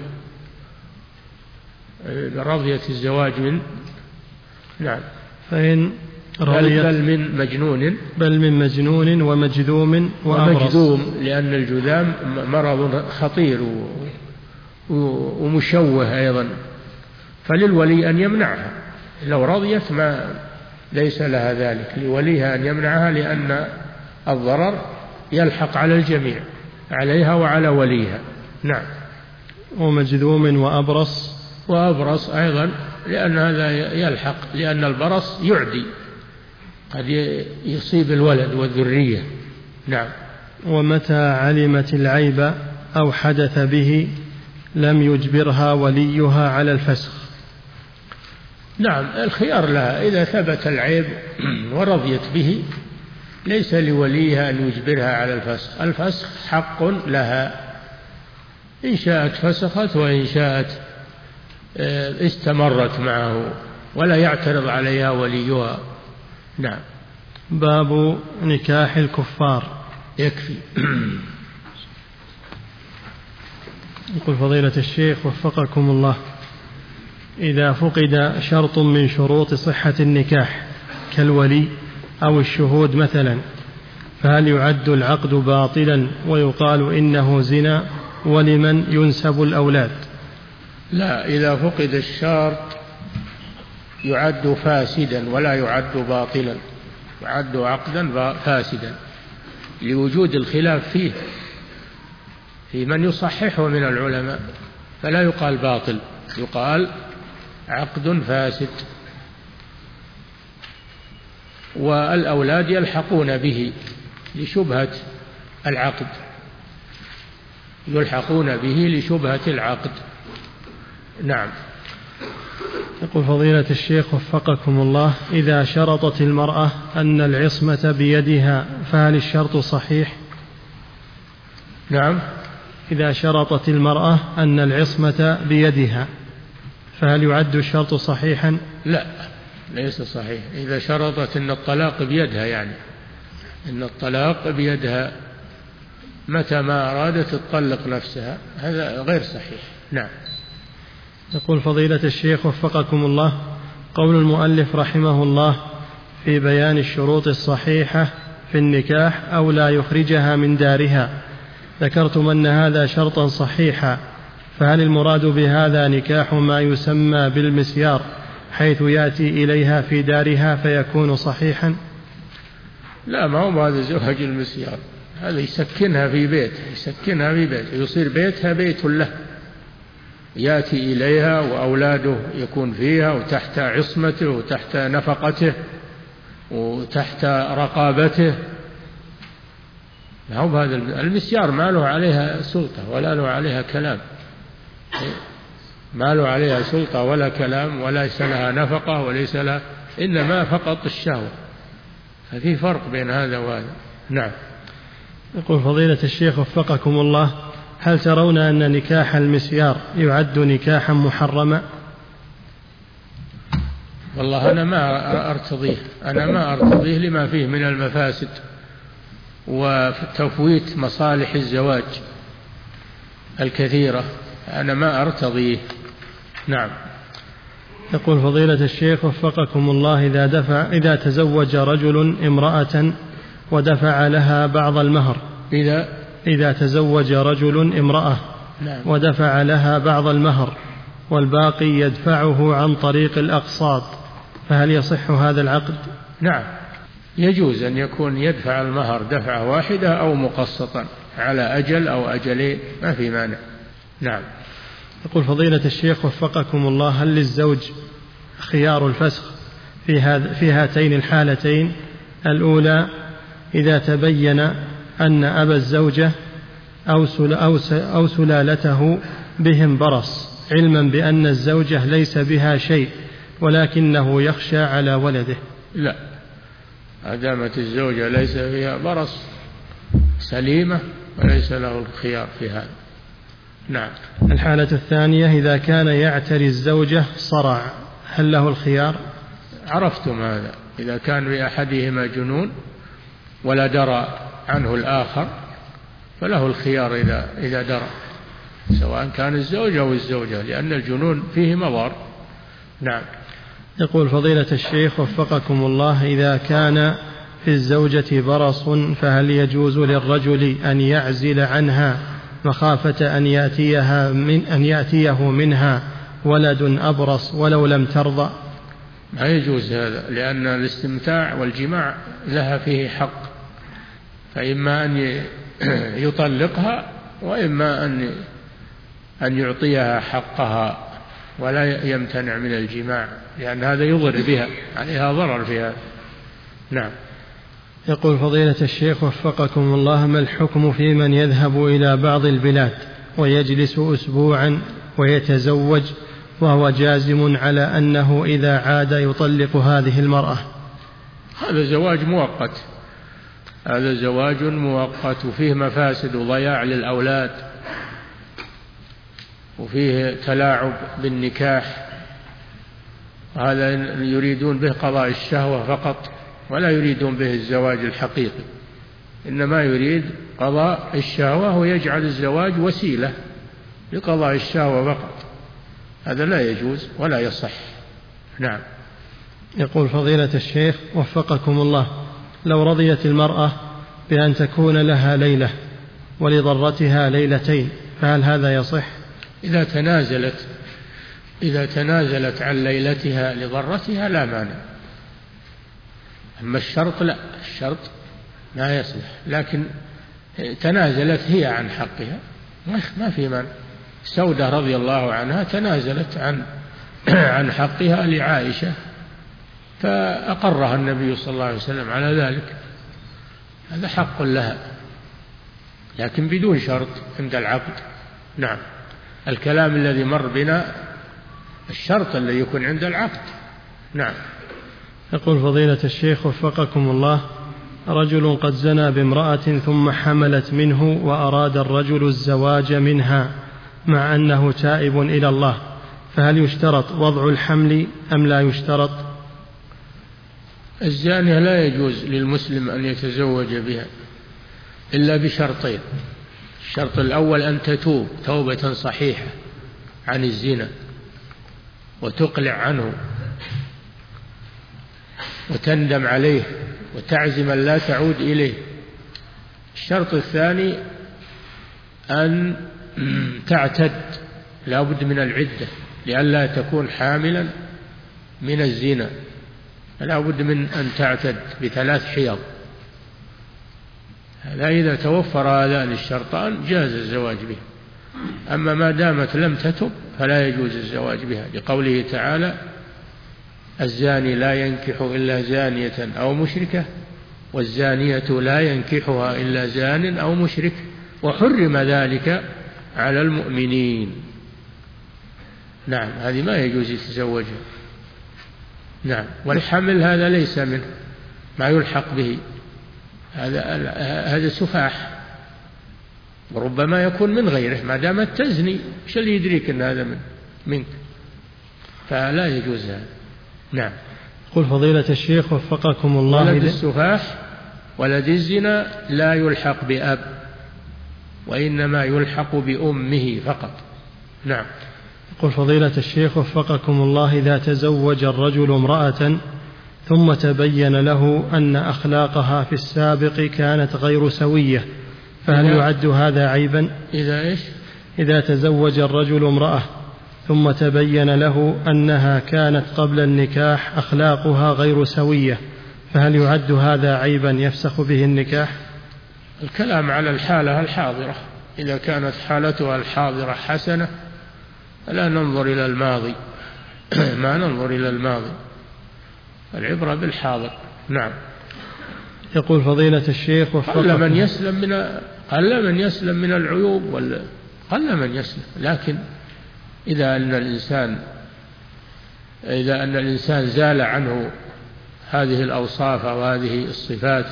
رضية الزواج من. نعم. فإن بل, بل من مجنون بل من مجنون ومجذوم وأبرص. ومجذوم لأن الجذام مرض خطير ومشوه أيضا، فللولي أن يمنعها لو رضيت، ما ليس لها ذلك، لوليها أن يمنعها، لأن الضرر يلحق على الجميع، عليها وعلى وليها. نعم. ومجذوم وأبرص. وأبرص أيضا لأن هذا يلحق، لأن البرص يعدي، قد يصيب الولد والذرية. نعم. ومتى علمت العيب أو حدث به لم يجبرها وليها على الفسخ. نعم، الخيار لها إذا ثبت العيب ورضيت به، ليس لوليها أن يجبرها على الفسخ، الفسخ حق لها، إن شاءت فسخت وإن شاءت استمرت معه، ولا يعترض عليها وليها. نعم. باب نكاح الكفار. يكفي. يقول فضيلة الشيخ وفقكم الله: إذا فقد شرط من شروط صحة النكاح كالولي أو الشهود مثلا، فهل يعد العقد باطلا ويقال إنه زنا، ولمن ينسب الأولاد؟ لا، إذا فقد الشرط يعد فاسدا ولا يعد باطلا، يعد عقدا فاسدا لوجود الخلاف فيه في من يصححه من العلماء، فلا يقال باطل، يقال عقد فاسد. والأولاد يلحقون به لشبهة العقد، يلحقون به لشبهة العقد. نعم. يقول فضيلة الشيخ وفقكم الله: إذا شرطت المرأة أن العصمة بيدها فهل الشرط صحيح؟ نعم. إذا شرطت المرأة أن العصمة بيدها فهل يعد الشرط صحيحا؟ لا، ليس صحيح. إذا شرطت أن الطلاق بيدها، يعني أن الطلاق بيدها متى ما أرادت تطلق نفسها، هذا غير صحيح. نعم. يقول فضيلة الشيخ وفقكم الله: قول المؤلف رحمه الله في بيان الشروط الصحيحة في النكاح أو لا يخرجها من دارها، ذكرتم أن هذا شرطا صحيحا، فهل المراد بهذا نكاح ما يسمى بالمسيار، حيث يأتي إليها في دارها فيكون صحيحا؟ لا، ما هو هذا زواج المسيار، هذا يسكنها في بيت، يسكنها في بيت، يصير بيتها بيت له، يأتي إليها وأولاده يكون فيها وتحت عصمته وتحت نفقته وتحت رقابته. ما هو هذا المسيار، ما له عليها سلطة ولا له عليها كلام، ما له عليها سلطة ولا كلام، وليس لها نفقة وليس لها، إنما فقط الشهوة، ففي فرق بين هذا وهذا. نعم. يقول فضيلة الشيخ وفقكم الله: هل ترون أن نكاح المسيار يعد نكاحا محرما؟ والله أنا ما أرتضيه، أنا ما أرتضيه لما فيه من المفاسد وتفويت مصالح الزواج الكثيرة، أنا ما أرتضيه. نعم. يقول فضيلة الشيخ وفقكم الله: إذا دفع إذا تزوج رجل امرأة ودفع لها بعض المهر. إذا إذا تزوج رجل امرأة نعم. ودفع لها بعض المهر والباقي يدفعه عن طريق الأقساط، فهل يصح هذا العقد؟ نعم، يجوز أن يكون يدفع المهر دفعة واحدة أو مقسطا على أجل أو أجلين، ما في مانع. نعم. يقول فضيلة الشيخ وفقكم الله، هل للزوج خيار الفسخ في, هذ في هاتين الحالتين؟ الأولى إذا تبين أن أبا الزوجة أو, سل أو, أو سلالته بهم برص، علما بأن الزوجة ليس بها شيء ولكنه يخشى على ولده. لا، ما دامت الزوجة ليس فيها برص سليمة وليس له الخيار في هذا. نعم. الحالة الثانية إذا كان يعتري الزوجة صرع، هل له الخيار؟ عرفتم هذا، إذا كان بأحدهما جنون ولا درى عنه الآخر فله الخيار إذا, إذا درى، سواء كان الزوج أو الزوجة، لأن الجنون فيه مضار. نعم. يقول فضيلة الشيخ وفقكم الله، إذا كان في الزوجة برص فهل يجوز للرجل أن يعزل عنها مخافة أن يأتيها من أن يأتيه منها ولد أبرص ولو لم ترضى؟ لا يجوز هذا، لأن الاستمتاع والجماع لها فيه حق، فإما أن يطلقها وإما أن أن يعطيها حقها ولا يمتنع من الجماع، لأن هذا يضر بها، عليها ضرر في هذا. نعم. يقول فضيلة الشيخ وفقكم الله، ما الحكم في من يذهب إلى بعض البلاد ويجلس أسبوعا ويتزوج وهو جازم على أنه إذا عاد يطلق هذه المرأة؟ هذا زواج مؤقت، هذا زواج مؤقت وفيه مفاسد وضياع للأولاد وفيه تلاعب بالنكاح، هذا يريدون به قضاء الشهوة فقط ولا يريدون به الزواج الحقيقي، إنما يريد قضاء الشهوة ويجعل الزواج وسيلة لقضاء الشهوة فقط، هذا لا يجوز ولا يصح. نعم. يقول فضيلة الشيخ وفقكم الله، لو رضيت المرأة بأن تكون لها ليلة ولضرتها ليلتين فهل هذا يصح؟ إذا تنازلت إذا تنازلت عن ليلتها لضرتها لا مانع، أما الشرط لا، الشرط لا يصلح، لكن تنازلت هي عن حقها ما في مانع. سودة رضي الله عنها تنازلت عن عن حقها لعائشة فأقرها النبي صلى الله عليه وسلم على ذلك، هذا حق لها لكن بدون شرط عند العقد. نعم. الكلام الذي مر بنا الشرط الذي يكون عند العقد. نعم. يقول فضيلة الشيخ وفقكم الله، رجل قد زنى بامرأة ثم حملت منه وأراد الرجل الزواج منها مع أنه تائب إلى الله، فهل يشترط وضع الحمل أم لا يشترط؟ الزانية لا يجوز للمسلم أن يتزوج بها إلا بشرطين، الشرط الأول أن تتوب توبة صحيحة عن الزنا وتقلع عنه وتندم عليه وتعزم أن لا تعود إليه. الشرط الثاني أن تعتد، لا بد من العدة لئلا تكون حاملا من الزنا، لا بد من أن تعتد بثلاث حيض. هذا إذا توفر هذان الشرطان جاز الزواج به، أما ما دامت لم تتب فلا يجوز الزواج بها، لقوله تعالى: الزاني لا ينكح إلا زانية أو مشركة والزانية لا ينكحها إلا زان أو مشرك وحرم ذلك على المؤمنين. نعم، هذه ما يجوز يتزوجها. نعم. والحمل هذا ليس منه ما يلحق به، هذا هذا سفاح، وربما يكون من غيره ما دامت تزني، ايش اللي يدريك ان هذا من منك؟ فلا يجوز هذا. نعم. قل فضيلة الشيخ وفقكم الله، ولد السفاح ولد الزنا لا يلحق بأب وإنما يلحق بأمه فقط. نعم. قل فضيلة الشيخ وفقكم الله، إذا تزوج الرجل امرأة ثم تبين له أن أخلاقها في السابق كانت غير سوية، فهل يعد هذا عيبا؟ إذا إيش؟ إذا تزوج الرجل امرأة ثم تبين له أنها كانت قبل النكاح أخلاقها غير سوية، فهل يعد هذا عيبا يفسخ به النكاح؟ الكلام على الحالة الحاضرة، إذا كانت حالتها الحاضرة حسنة لا ننظر إلى الماضي ما ننظر إلى الماضي، العبرة بالحاضر. نعم. يقول فضيلة الشيخ قل من يسلم من قل من يسلم من العيوب ولا قل من يسلم، لكن إذا أن الإنسان إذا أن الإنسان زال عنه هذه الأوصاف وهذه الصفات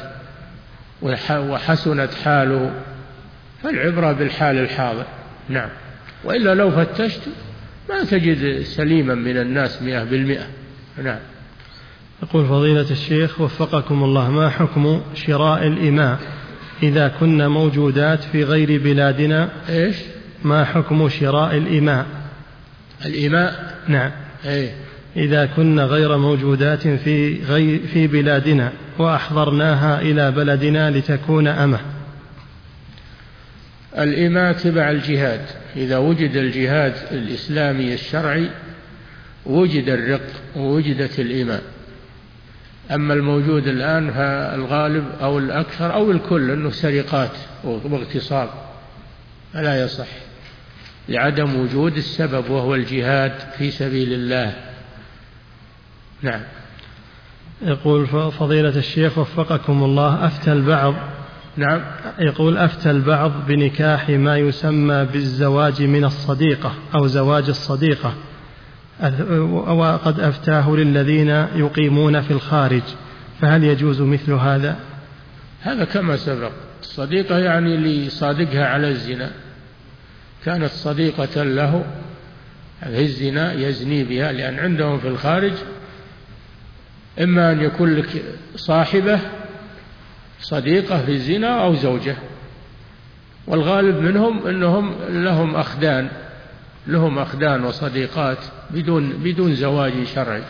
وحسنت حاله فالعبرة بالحال الحاضر. نعم. وإلا لو فتشت ما تجد سليما من الناس مئة بالمئة. نعم. يقول فضيلة الشيخ وفقكم الله، ما حكم شراء الإماء إذا كنا موجودات في غير بلادنا؟ إيش؟ ما حكم شراء الإماء؟ الإماء؟ نعم. إيه؟ إذا كنا غير موجودات في, غير في بلادنا وأحضرناها إلى بلدنا لتكون أمة. الإماء تبع الجهاد، إذا وجد الجهاد الإسلامي الشرعي وجد الرق ووجدت الإماء. أما الموجود الآن فالغالب أو الأكثر أو الكل أنه سرقات واغتصاب، فلا يصح لعدم وجود السبب وهو الجهاد في سبيل الله. نعم. يقول فضيلة الشيخ وفقكم الله، أفتى البعض نعم. يقول أفتى البعض بنكاح ما يسمى بالزواج من الصديقة أو زواج الصديقة، وقد أفتاه للذين يقيمون في الخارج، فهل يجوز مثل هذا؟ هذا كما سبق، الصديقة يعني اللي صادقها على الزنا، كانت صديقة له في الزنا يزني بها، لأن عندهم في الخارج إما أن يكون لك صاحبة صديقة في الزنا أو زوجة، والغالب منهم أنهم لهم أخدان لهم أخدان وصديقات بدون بدون زواج شرعي،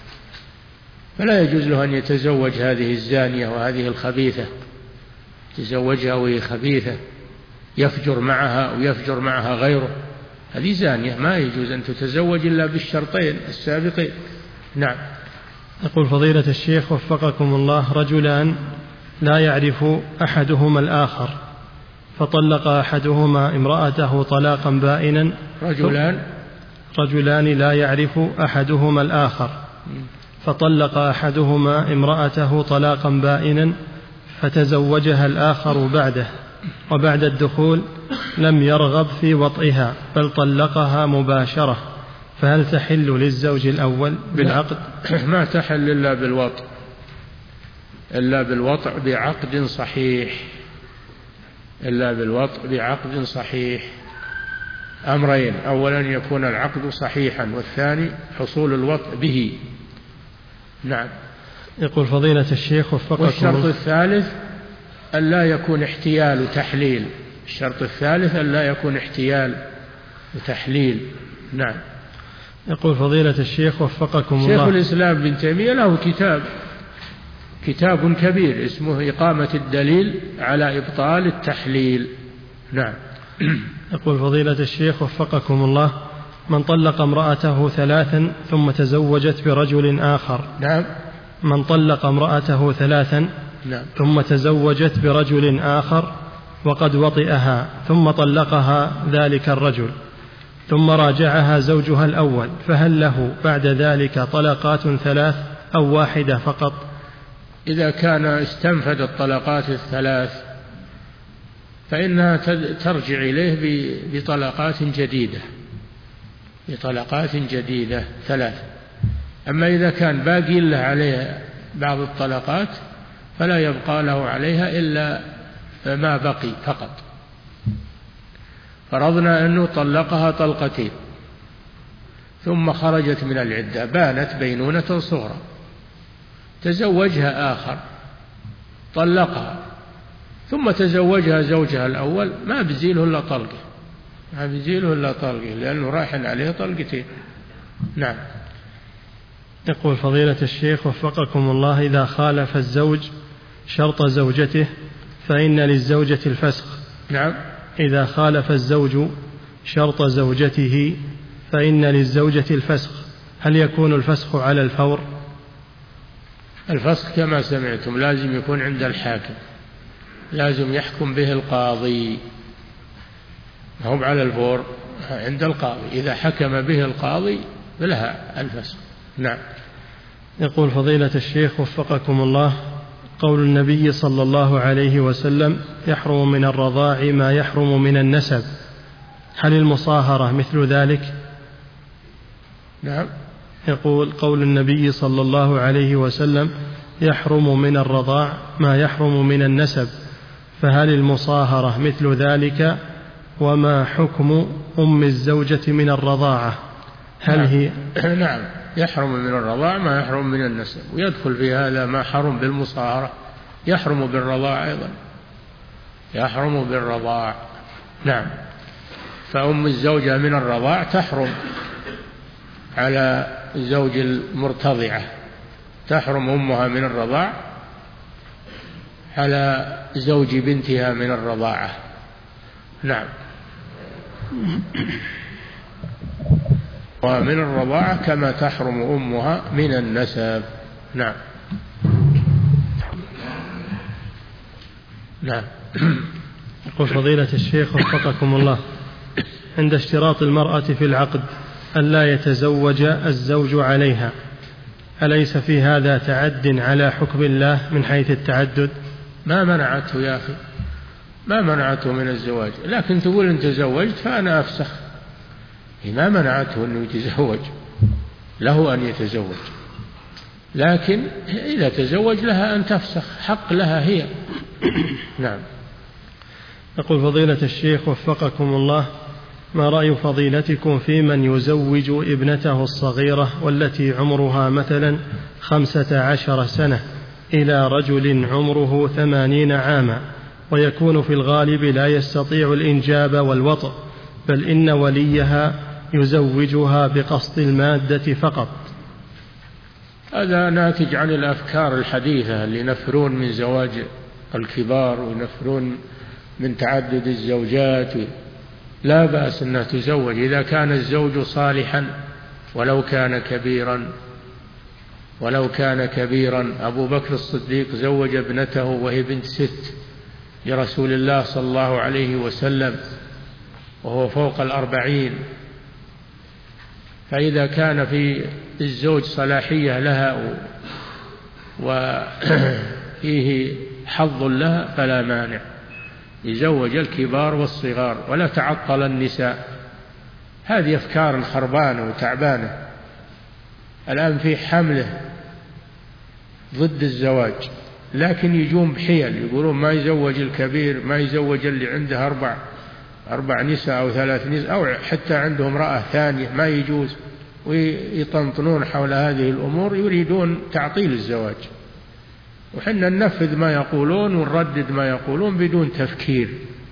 فلا يجوز له أن يتزوج هذه الزانية وهذه الخبيثة، يتزوجها وهي خبيثة يفجر معها ويفجر معها غيره، هذه زانية ما يجوز أن تتزوج إلا بالشرطين السابقين. نعم. يقول فضيلة الشيخ وفقكم الله، رجلان لا يعرف أحدهما الآخر فطلق أحدهما امرأته طلاقا بائنا. رجلان رجلان لا يعرف أحدهما الآخر فطلق أحدهما امرأته طلاقا بائنا فتزوجها الآخر بعده، وبعد الدخول لم يرغب في وطئها بل طلقها مباشرة، فهل تحل للزوج الأول بالعقد؟ ما تحل إلا بالوطء إلا بالوطء بعقد صحيح إلا بالوطء بعقد صحيح. أمرين، أولا يكون العقد صحيحا، والثاني حصول الوطء به. نعم. يقول فضيلة الشيخ وفقكم. والشرط الثالث ألا يكون احتيال وتحليل، الشرط الثالث ألا يكون احتيال وتحليل. نعم. يقول فضيلة الشيخ وفقكم الله، شيخ الإسلام بن تيمية له كتاب كتاب كبير اسمه إقامة الدليل على إبطال التحليل. نعم. يقول فضيلة الشيخ وفقكم الله، من طلق امرأته ثلاثا ثم تزوجت برجل آخر. نعم. من طلق امرأته ثلاثا نعم. ثم تزوجت برجل آخر وقد وطئها ثم طلقها ذلك الرجل ثم راجعها زوجها الأول، فهل له بعد ذلك طلقات ثلاث أو واحدة فقط؟ إذا كان استنفد الطلقات الثلاث فإنها ترجع إليه بطلقات جديدة بطلقات جديدة ثلاث. أما إذا كان باقي له عليها بعض الطلقات فلا يبقى له عليها إلا ما بقي فقط. فرضنا أنه طلقها طلقتين ثم خرجت من العدة، بانت بينونة صغرى، تزوجها آخر طلقها ثم تزوجها زوجها الأول، ما بزيله إلا طلقه ما بزيله إلا طلقه لأنه راح عليه طلقتين. نعم. يقول فضيلة الشيخ وفقكم الله، إذا خالف الزوج شرط زوجته فإن للزوجة الفسخ، نعم. إذا خالف الزوج شرط زوجته فإن للزوجة الفسخ، هل يكون الفسخ على الفور؟ الفسخ كما سمعتم لازم يكون عند الحاكم، لازم يحكم به القاضي، ما هو على الفور، عند القاضي، إذا حكم به القاضي فلها الفسخ. نعم. يقول فضيلة الشيخ وفقكم الله، قول النبي صلى الله عليه وسلم يحرم من الرضاع ما يحرم من النسب، هل المصاهرة مثل ذلك؟ نعم. يقول قول النبي صلى الله عليه وسلم يحرم من الرضاع ما يحرم من النسب، فهل المصاهرة مثل ذلك؟ وما حكم أم الزوجة من الرضاعة؟ هل نعم. هي نعم، يحرم من الرضاع ما يحرم من النسب، ويدخل في هذا ما حرم بالمصاهرة، يحرم بالرضاع أيضا، يحرم بالرضاع. نعم. فأم الزوجة من الرضاع تحرم على زوج المرتضعة، تحرم أمها من الرضاع على زوج بنتها من الرضاعة. نعم. ومن الرضاعة كما تحرم أمها من النسب. نعم. نعم. يقول فضيلة الشيخ وفقكم الله، عند اشتراط المرأة في العقد ألا يتزوج الزوج عليها، أليس في هذا تعد على حكم الله من حيث التعدد؟ ما منعته يا أخي، ما منعته من الزواج، لكن تقول إن تزوجت فأنا أفسخ، ما منعته أنه يتزوج، له أن يتزوج، لكن إذا تزوج لها أن تفسخ، حق لها هي. نعم. يقول فضيلة الشيخ وفقكم الله، ما رأي فضيلتكم في من يزوج ابنته الصغيرة والتي عمرها مثلا خمسة عشر سنة إلى رجل عمره ثمانين عاما، ويكون في الغالب لا يستطيع الإنجاب والوطء، بل إن وليها يزوجها بقصد المادة فقط؟ هذا ناتج عن الأفكار الحديثة اللي ينفرون من زواج الكبار وينفرون من تعدد الزوجات. لا بأس أنها تزوج إذا كان الزوج صالحا ولو كان كبيرا، ولو كان كبيرا. أبو بكر الصديق زوج ابنته وهي بنت ست لرسول الله صلى الله عليه وسلم وهو فوق الأربعين، فإذا كان في الزوج صلاحية لها وفيه حظ لها فلا مانع، يزوج الكبار والصغار ولا تعطل النساء. هذه أفكار خربانة وتعبانة. الآن في حملة ضد الزواج، لكن يجون بحيل، يقولون ما يزوج الكبير، ما يزوج اللي عنده أربع أربع نساء أو ثلاث نساء، أو حتى عنده امرأة ثانية ما يجوز، ويطنطنون حول هذه الأمور، يريدون تعطيل الزواج. وحنا ننفذ ما يقولون ونردد ما يقولون بدون تفكير.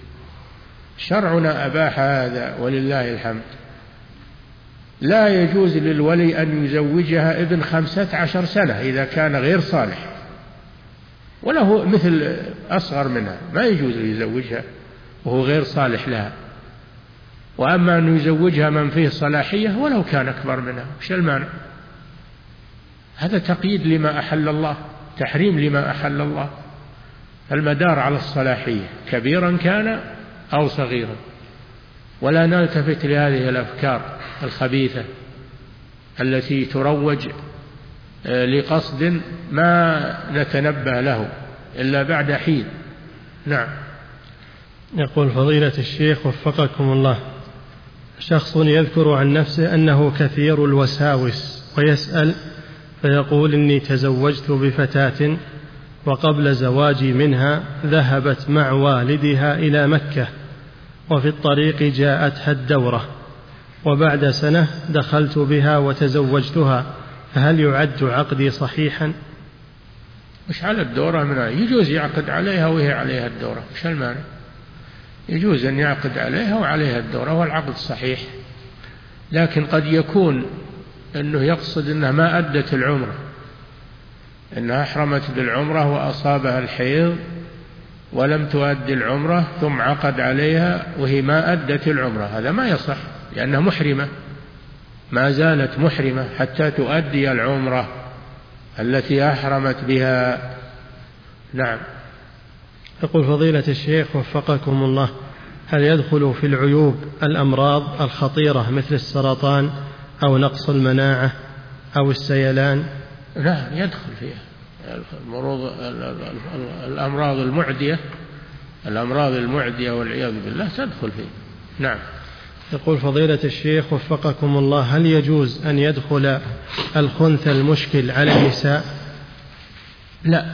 شرعنا أباح هذا ولله الحمد. لا يجوز للولي أن يزوجها ابن خمسة عشر سنة إذا كان غير صالح، وله مثل أصغر منها ما يجوز يزوجها وهو غير صالح لها. وأما أن يزوجها من فيه صلاحية ولو كان أكبر منها، وش المانع؟ هذا تقييد لما أحل الله، تحريم لما أحل الله. المدار على الصلاحية، كبيرا كان أو صغيرا. ولا نلتفت لهذه الأفكار الخبيثة التي تروج لقصد ما نتنبه له إلا بعد حين. نعم. يقول فضيلة الشيخ وفقكم الله، شخص يذكر عن نفسه أنه كثير الوساوس ويسأل فيقول إني تزوجت بفتاة وقبل زواجي منها ذهبت مع والدها إلى مكة، وفي الطريق جاءتها الدورة، وبعد سنة دخلت بها وتزوجتها، فهل يعد عقدي صحيحا؟ مش على الدورة منها، يجوز يعقد عليها وهي عليها الدورة، مش المانع، يجوز أن يعقد عليها وعليها الدورة والعقد صحيح. لكن قد يكون أنه يقصد أنها ما أدت العمرة، أنها أحرمت بالعمرة وأصابها الحيض ولم تؤدي العمرة ثم عقد عليها وهي ما أدت العمرة، هذا ما يصح، لأنها محرمة، ما زالت محرمة حتى تؤدي العمرة التي أحرمت بها. نعم. يقول فضيلة الشيخ وفقكم الله: هل يدخل في العيوب الأمراض الخطيرة مثل السرطان أو نقص المناعة أو السيلان؟ نعم يدخل فيها المرض الأمراض المعدية، الأمراض المعدية والعياذ بالله تدخل فيه. نعم. يقول فضيلة الشيخ وفقكم الله: هل يجوز أن يدخل الخنث المشكل على النساء؟ لا،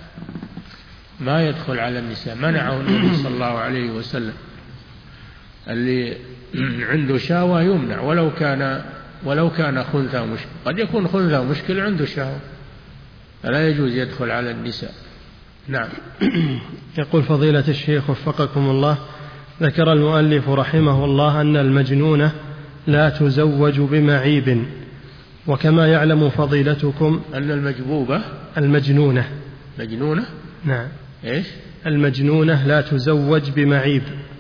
ما يدخل على النساء، منعه النبي صلى الله عليه وسلم. اللي عنده شهوة يمنع ولو كان ولو كان خنثى مشكل، قد يكون خنثى مشكل عنده شهوة، فلا يجوز يدخل على النساء. نعم. يقول فضيلة الشيخ وفقكم الله: ذكر المؤلف رحمه الله أن المجنونة لا تزوج بمعيب، وكما يعلم فضيلتكم أن المجبوبة المجنونة مجنونة نعم إيش المجنونة لا تزوج بمعيب.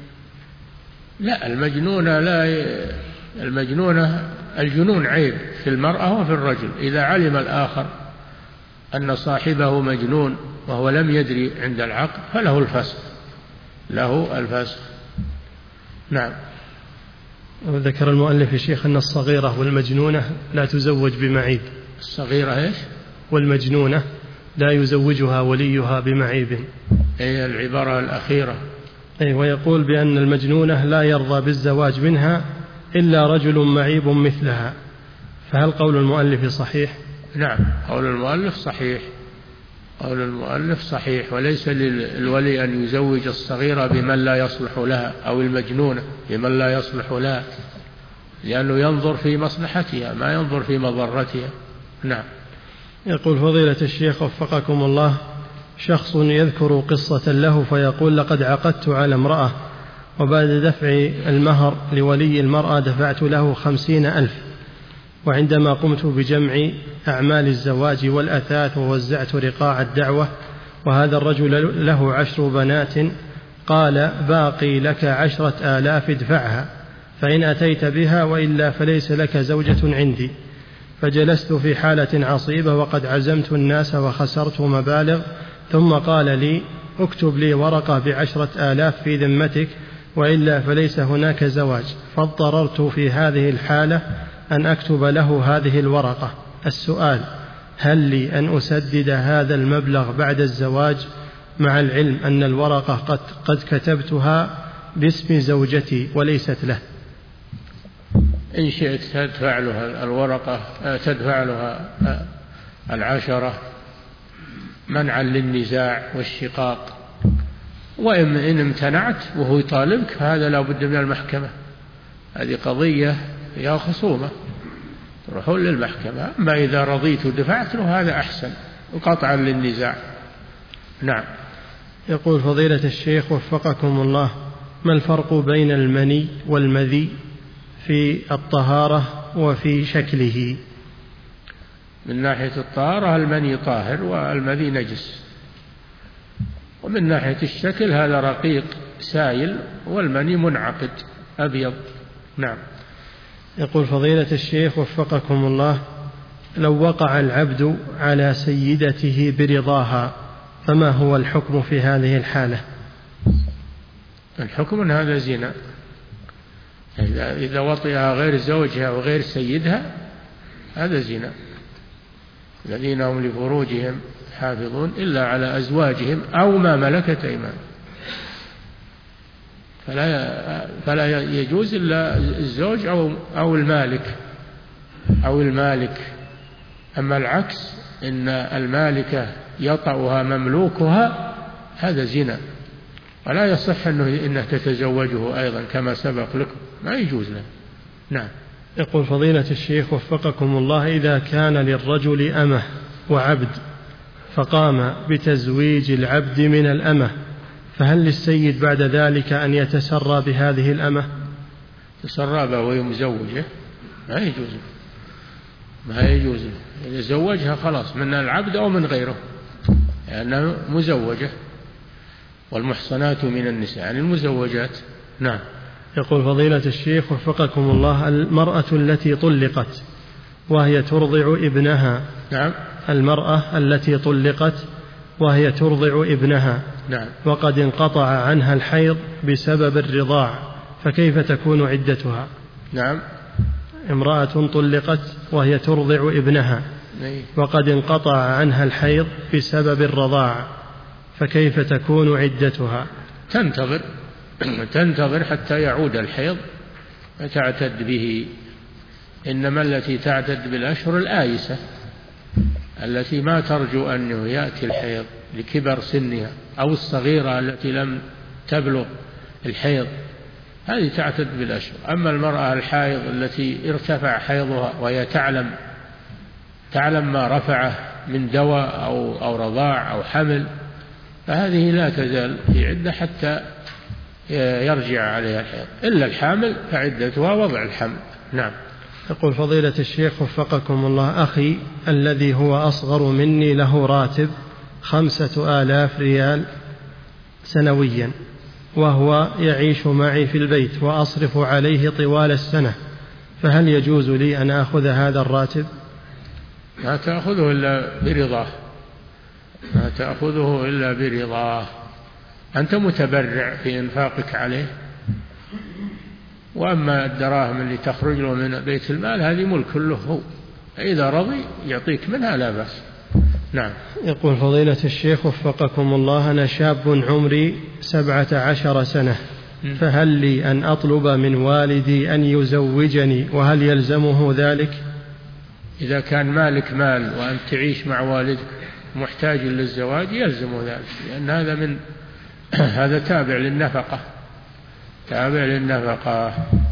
لا، المجنونة لا ي... المجنونة الجنون عيب في المرأة وفي الرجل، إذا علم الآخر أن صاحبه مجنون وهو لم يدري عند العقد فله الفسخ، له الفسخ. نعم. وذكر المؤلف يا شيخ أن الصغيرة والمجنونة لا تزوج بمعيب. الصغيرة إيش؟ والمجنونة لا يزوجها وليها بمعيب. أي العبارة الأخيرة. أي، ويقول بأن المجنونة لا يرضى بالزواج منها إلا رجل معيب مثلها، فهل قول المؤلف صحيح؟ نعم، قول المؤلف صحيح، قول المؤلف صحيح، وليس للولي أن يزوج الصغيرة بمن لا يصلح لها أو المجنونة بمن لا يصلح لها، لأنه ينظر في مصلحتها ما ينظر في مضرتها. نعم. يقول فضيلة الشيخ وفقكم الله: شخص يذكر قصة له فيقول: لقد عقدت على امرأة وبعد دفع المهر لولي المرأة دفعت له خمسين ألف، وعندما قمت بجمع أعمال الزواج والأثاث ووزعت رقاع الدعوة وهذا الرجل له عشر بنات قال: باقي لك عشرة آلاف ادفعها فإن أتيت بها وإلا فليس لك زوجة عندي. فجلست في حالة عصيبة وقد عزمت الناس وخسرت مبالغ، ثم قال لي: اكتب لي ورقة بعشرة آلاف في ذمتك وإلا فليس هناك زواج. فاضطررت في هذه الحالة أن أكتب له هذه الورقة. السؤال: هل لي أن أسدد هذا المبلغ بعد الزواج مع العلم أن الورقة قد, قد كتبتها باسم زوجتي وليست له؟ إن شئت تدفع له الورقة، تدفع له العشرة منعا للنزاع والشقاق، وإن امتنعت وهو يطالبك فهذا لا بد من المحكمة، هذه قضية فيها خصومة تروحون للمحكمة. أما إذا رضيت ودفعت له هذا أحسن وقطعا للنزاع. نعم. يقول فضيلة الشيخ وفقكم الله: ما الفرق بين المني والمذي في الطهارة وفي شكله؟ من ناحية الطهارة المني طاهر والمذي نجس، ومن ناحية الشكل هذا رقيق سائل والمني منعقد أبيض. نعم. يقول فضيلة الشيخ وفقكم الله: لو وقع العبد على سيدته برضاها فما هو الحكم في هذه الحالة؟ الحكم أن هذا زنا، إذا وطئها غير زوجها وغير سيدها هذا زنا. الذين هم لفروجهم حافظون إلا على أزواجهم أو ما ملكت أيمانهم، فلا فلا يجوز إلا الزوج أو أو المالك أو المالك. أما العكس إن المالكة يطأها مملوكها هذا زنا، ولا يصح أنه إنه تتزوجه أيضا كما سبق لكم، ما يجوز له. نعم. يقول فضيلة الشيخ وفقكم الله: إذا كان للرجل أمة وعبد فقام بتزويج العبد من الأمة، فهل للسيد بعد ذلك أن يتسرى بهذه الأمة؟ تسرى به وهي مزوجة ما يجوز، ما يجوز. إذا زوجها خلاص من العبد أو من غيره لأنها يعني مزوجة. والمحصنات من النساء يعني المزوجات. نعم. يقول فضيلة الشيخ وفقكم الله: المرأة التي طلقت وهي ترضع ابنها. نعم. المرأة التي طلقت وهي ترضع ابنها. نعم. وقد انقطع عنها الحيض بسبب الرضاع، فكيف تكون عدتها؟ نعم. امرأة طلقت وهي ترضع ابنها وقد انقطع عنها الحيض بسبب الرضاع، فكيف تكون عدتها؟ تنتظر تنتظر حتى يعود الحيض فتعتد به. إنما التي تعتد بالأشهر الآيسة التي ما ترجو أن يأتي الحيض لكبر سنها، أو الصغيرة التي لم تبلغ الحيض، هذه تعتد بالأشهر. أما المرأة الحائض التي ارتفع حيضها وهي تعلم تعلم ما رفعه من دواء أو, أو رضاع أو حمل، فهذه لا تزال في عدة حتى يرجع عليها الحيض. إلا الحامل فعدتها وضع الحمل. نعم. يقول فضيلة الشيخ وفقكم الله: أخي الذي هو أصغر مني له راتب خمسة آلاف ريال سنويا، وهو يعيش معي في البيت وأصرف عليه طوال السنة، فهل يجوز لي أن أخذ هذا الراتب؟ لا تأخذه إلا برضاه، لا تأخذه إلا برضاه. أنت متبرع في إنفاقك عليه، وأما الدراهم اللي تخرج له من بيت المال هذه ملك له هو، إذا رضي يعطيك منها لا بأس. نعم. يقول فضيلة الشيخ وفقكم الله: أنا شاب عمري سبعة عشر سنة، فهل لي أن أطلب من والدي أن يزوجني وهل يلزمه ذلك؟ إذا كان مالك مال وأن تعيش مع والدك محتاج للزواج يلزم ذلك، لأن هذا من هذا تابع للنفقة تابع للنفقة.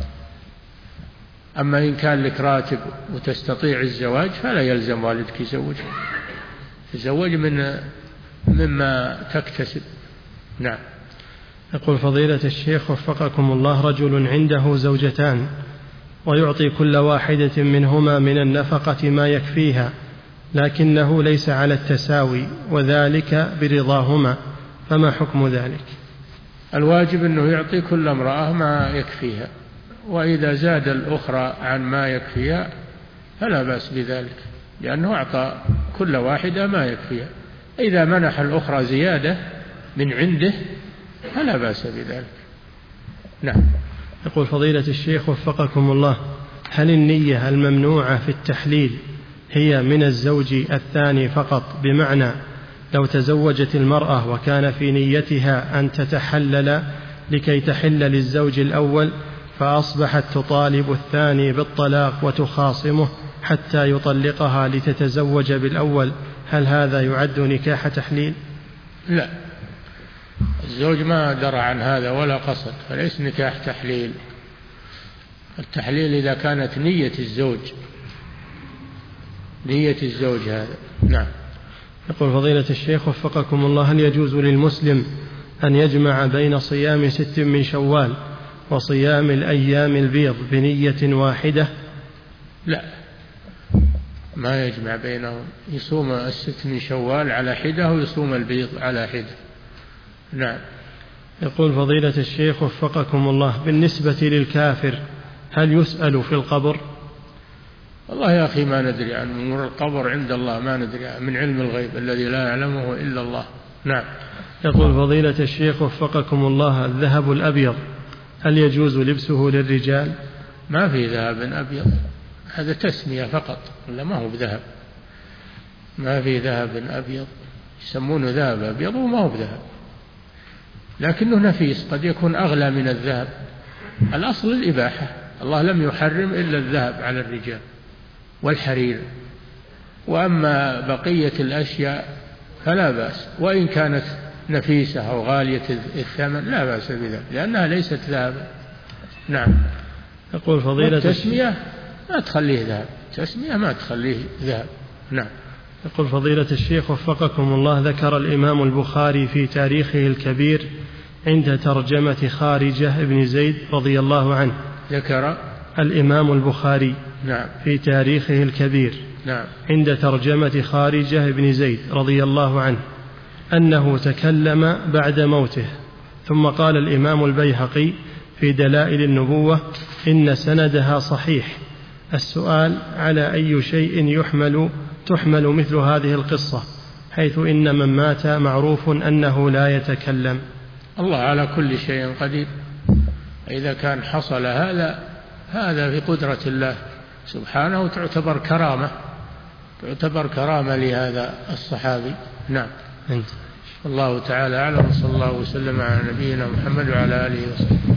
أما إن كان لك راتب وتستطيع الزواج فلا يلزم والدك يزوج، تزوج من مما تكتسب. نعم. يقول فضيلة الشيخ وفقكم الله: رجل عنده زوجتان ويعطي كل واحدة منهما من النفقة ما يكفيها، لكنه ليس على التساوي وذلك برضاهما، فما حكم ذلك؟ الواجب أنه يعطي كل امرأة ما يكفيها، وإذا زاد الأخرى عن ما يكفيها فلا بأس بذلك، لأنه أعطى كل واحدة ما يكفيها. إذا منح الأخرى زيادة من عنده فلا بأس بذلك. نعم. يقول فضيلة الشيخ وفقكم الله: هل النية الممنوعة في التحليل هي من الزوج الثاني فقط، بمعنى لو تزوجت المرأة وكان في نيتها أن تتحلل لكي تحل للزوج الأول فأصبحت تطالب الثاني بالطلاق وتخاصمه حتى يطلقها لتتزوج بالأول، هل هذا يعد نكاح تحليل؟ لا، الزوج ما درى عن هذا ولا قصد، فليس نكاح تحليل. التحليل إذا كانت نية الزوج نية الزوج هذا. نعم. يقول فضيلة الشيخ وفقكم الله: هل يجوز للمسلم أن يجمع بين صيام ست من شوال وصيام الأيام البيض بنية واحدة؟ لا، ما يجمع بينهم، يصوم الست من شوال على حدة ويصوم البيض على حدة. نعم. يقول فضيلة الشيخ وفقكم الله: بالنسبة للكافر هل يسأل في القبر؟ والله يا أخي ما ندري عن أمور القبر، عند الله، ما ندري من علم الغيب الذي لا يعلمه إلا الله. نعم. يقول فضيلة الشيخ وفقكم الله: الذهب الأبيض هل يجوز لبسه للرجال؟ ما في ذهب أبيض، هذا تسمية فقط، ولا ما هو بذهب، ما في ذهب أبيض، يسمونه ذهب أبيض وما هو بذهب، لكنه نفيس، قد يكون أغلى من الذهب. الأصل الإباحة، الله لم يحرم إلا الذهب على الرجال والحرير، وأما بقية الأشياء فلا بأس، وإن كانت نفيسة أو غالية الثمن لا بأس بذلك، لأنها ليست ذهبا. نعم. يقول فضيلة التسمية ما تخليه ذهب، تسمية ما تخليه ذهب. نعم. يقول فضيلة الشيخ وفقكم الله: ذكر الإمام البخاري في تاريخه الكبير عند ترجمة خارجة بن زيد رضي الله عنه. ذكر الإمام البخاري نعم في تاريخه الكبير نعم عند ترجمة خارجة بن زيد رضي الله عنه أنه تكلم بعد موته. ثم قال الإمام البيهقي في دلائل النبوة إن سندها صحيح. السؤال: على أي شيء يحمل تحمل مثل هذه القصة، حيث إن من مات معروف أنه لا يتكلم؟ الله على كل شيء قدير. إذا كان حصل هذا هذا في قدرة الله سبحانه، وتعتبر كرامة تعتبر كرامة لهذا الصحابي. نعم. أنت. الله تعالى أعلم، صلى الله وسلم على نبينا محمد وعلى آله وصحبه.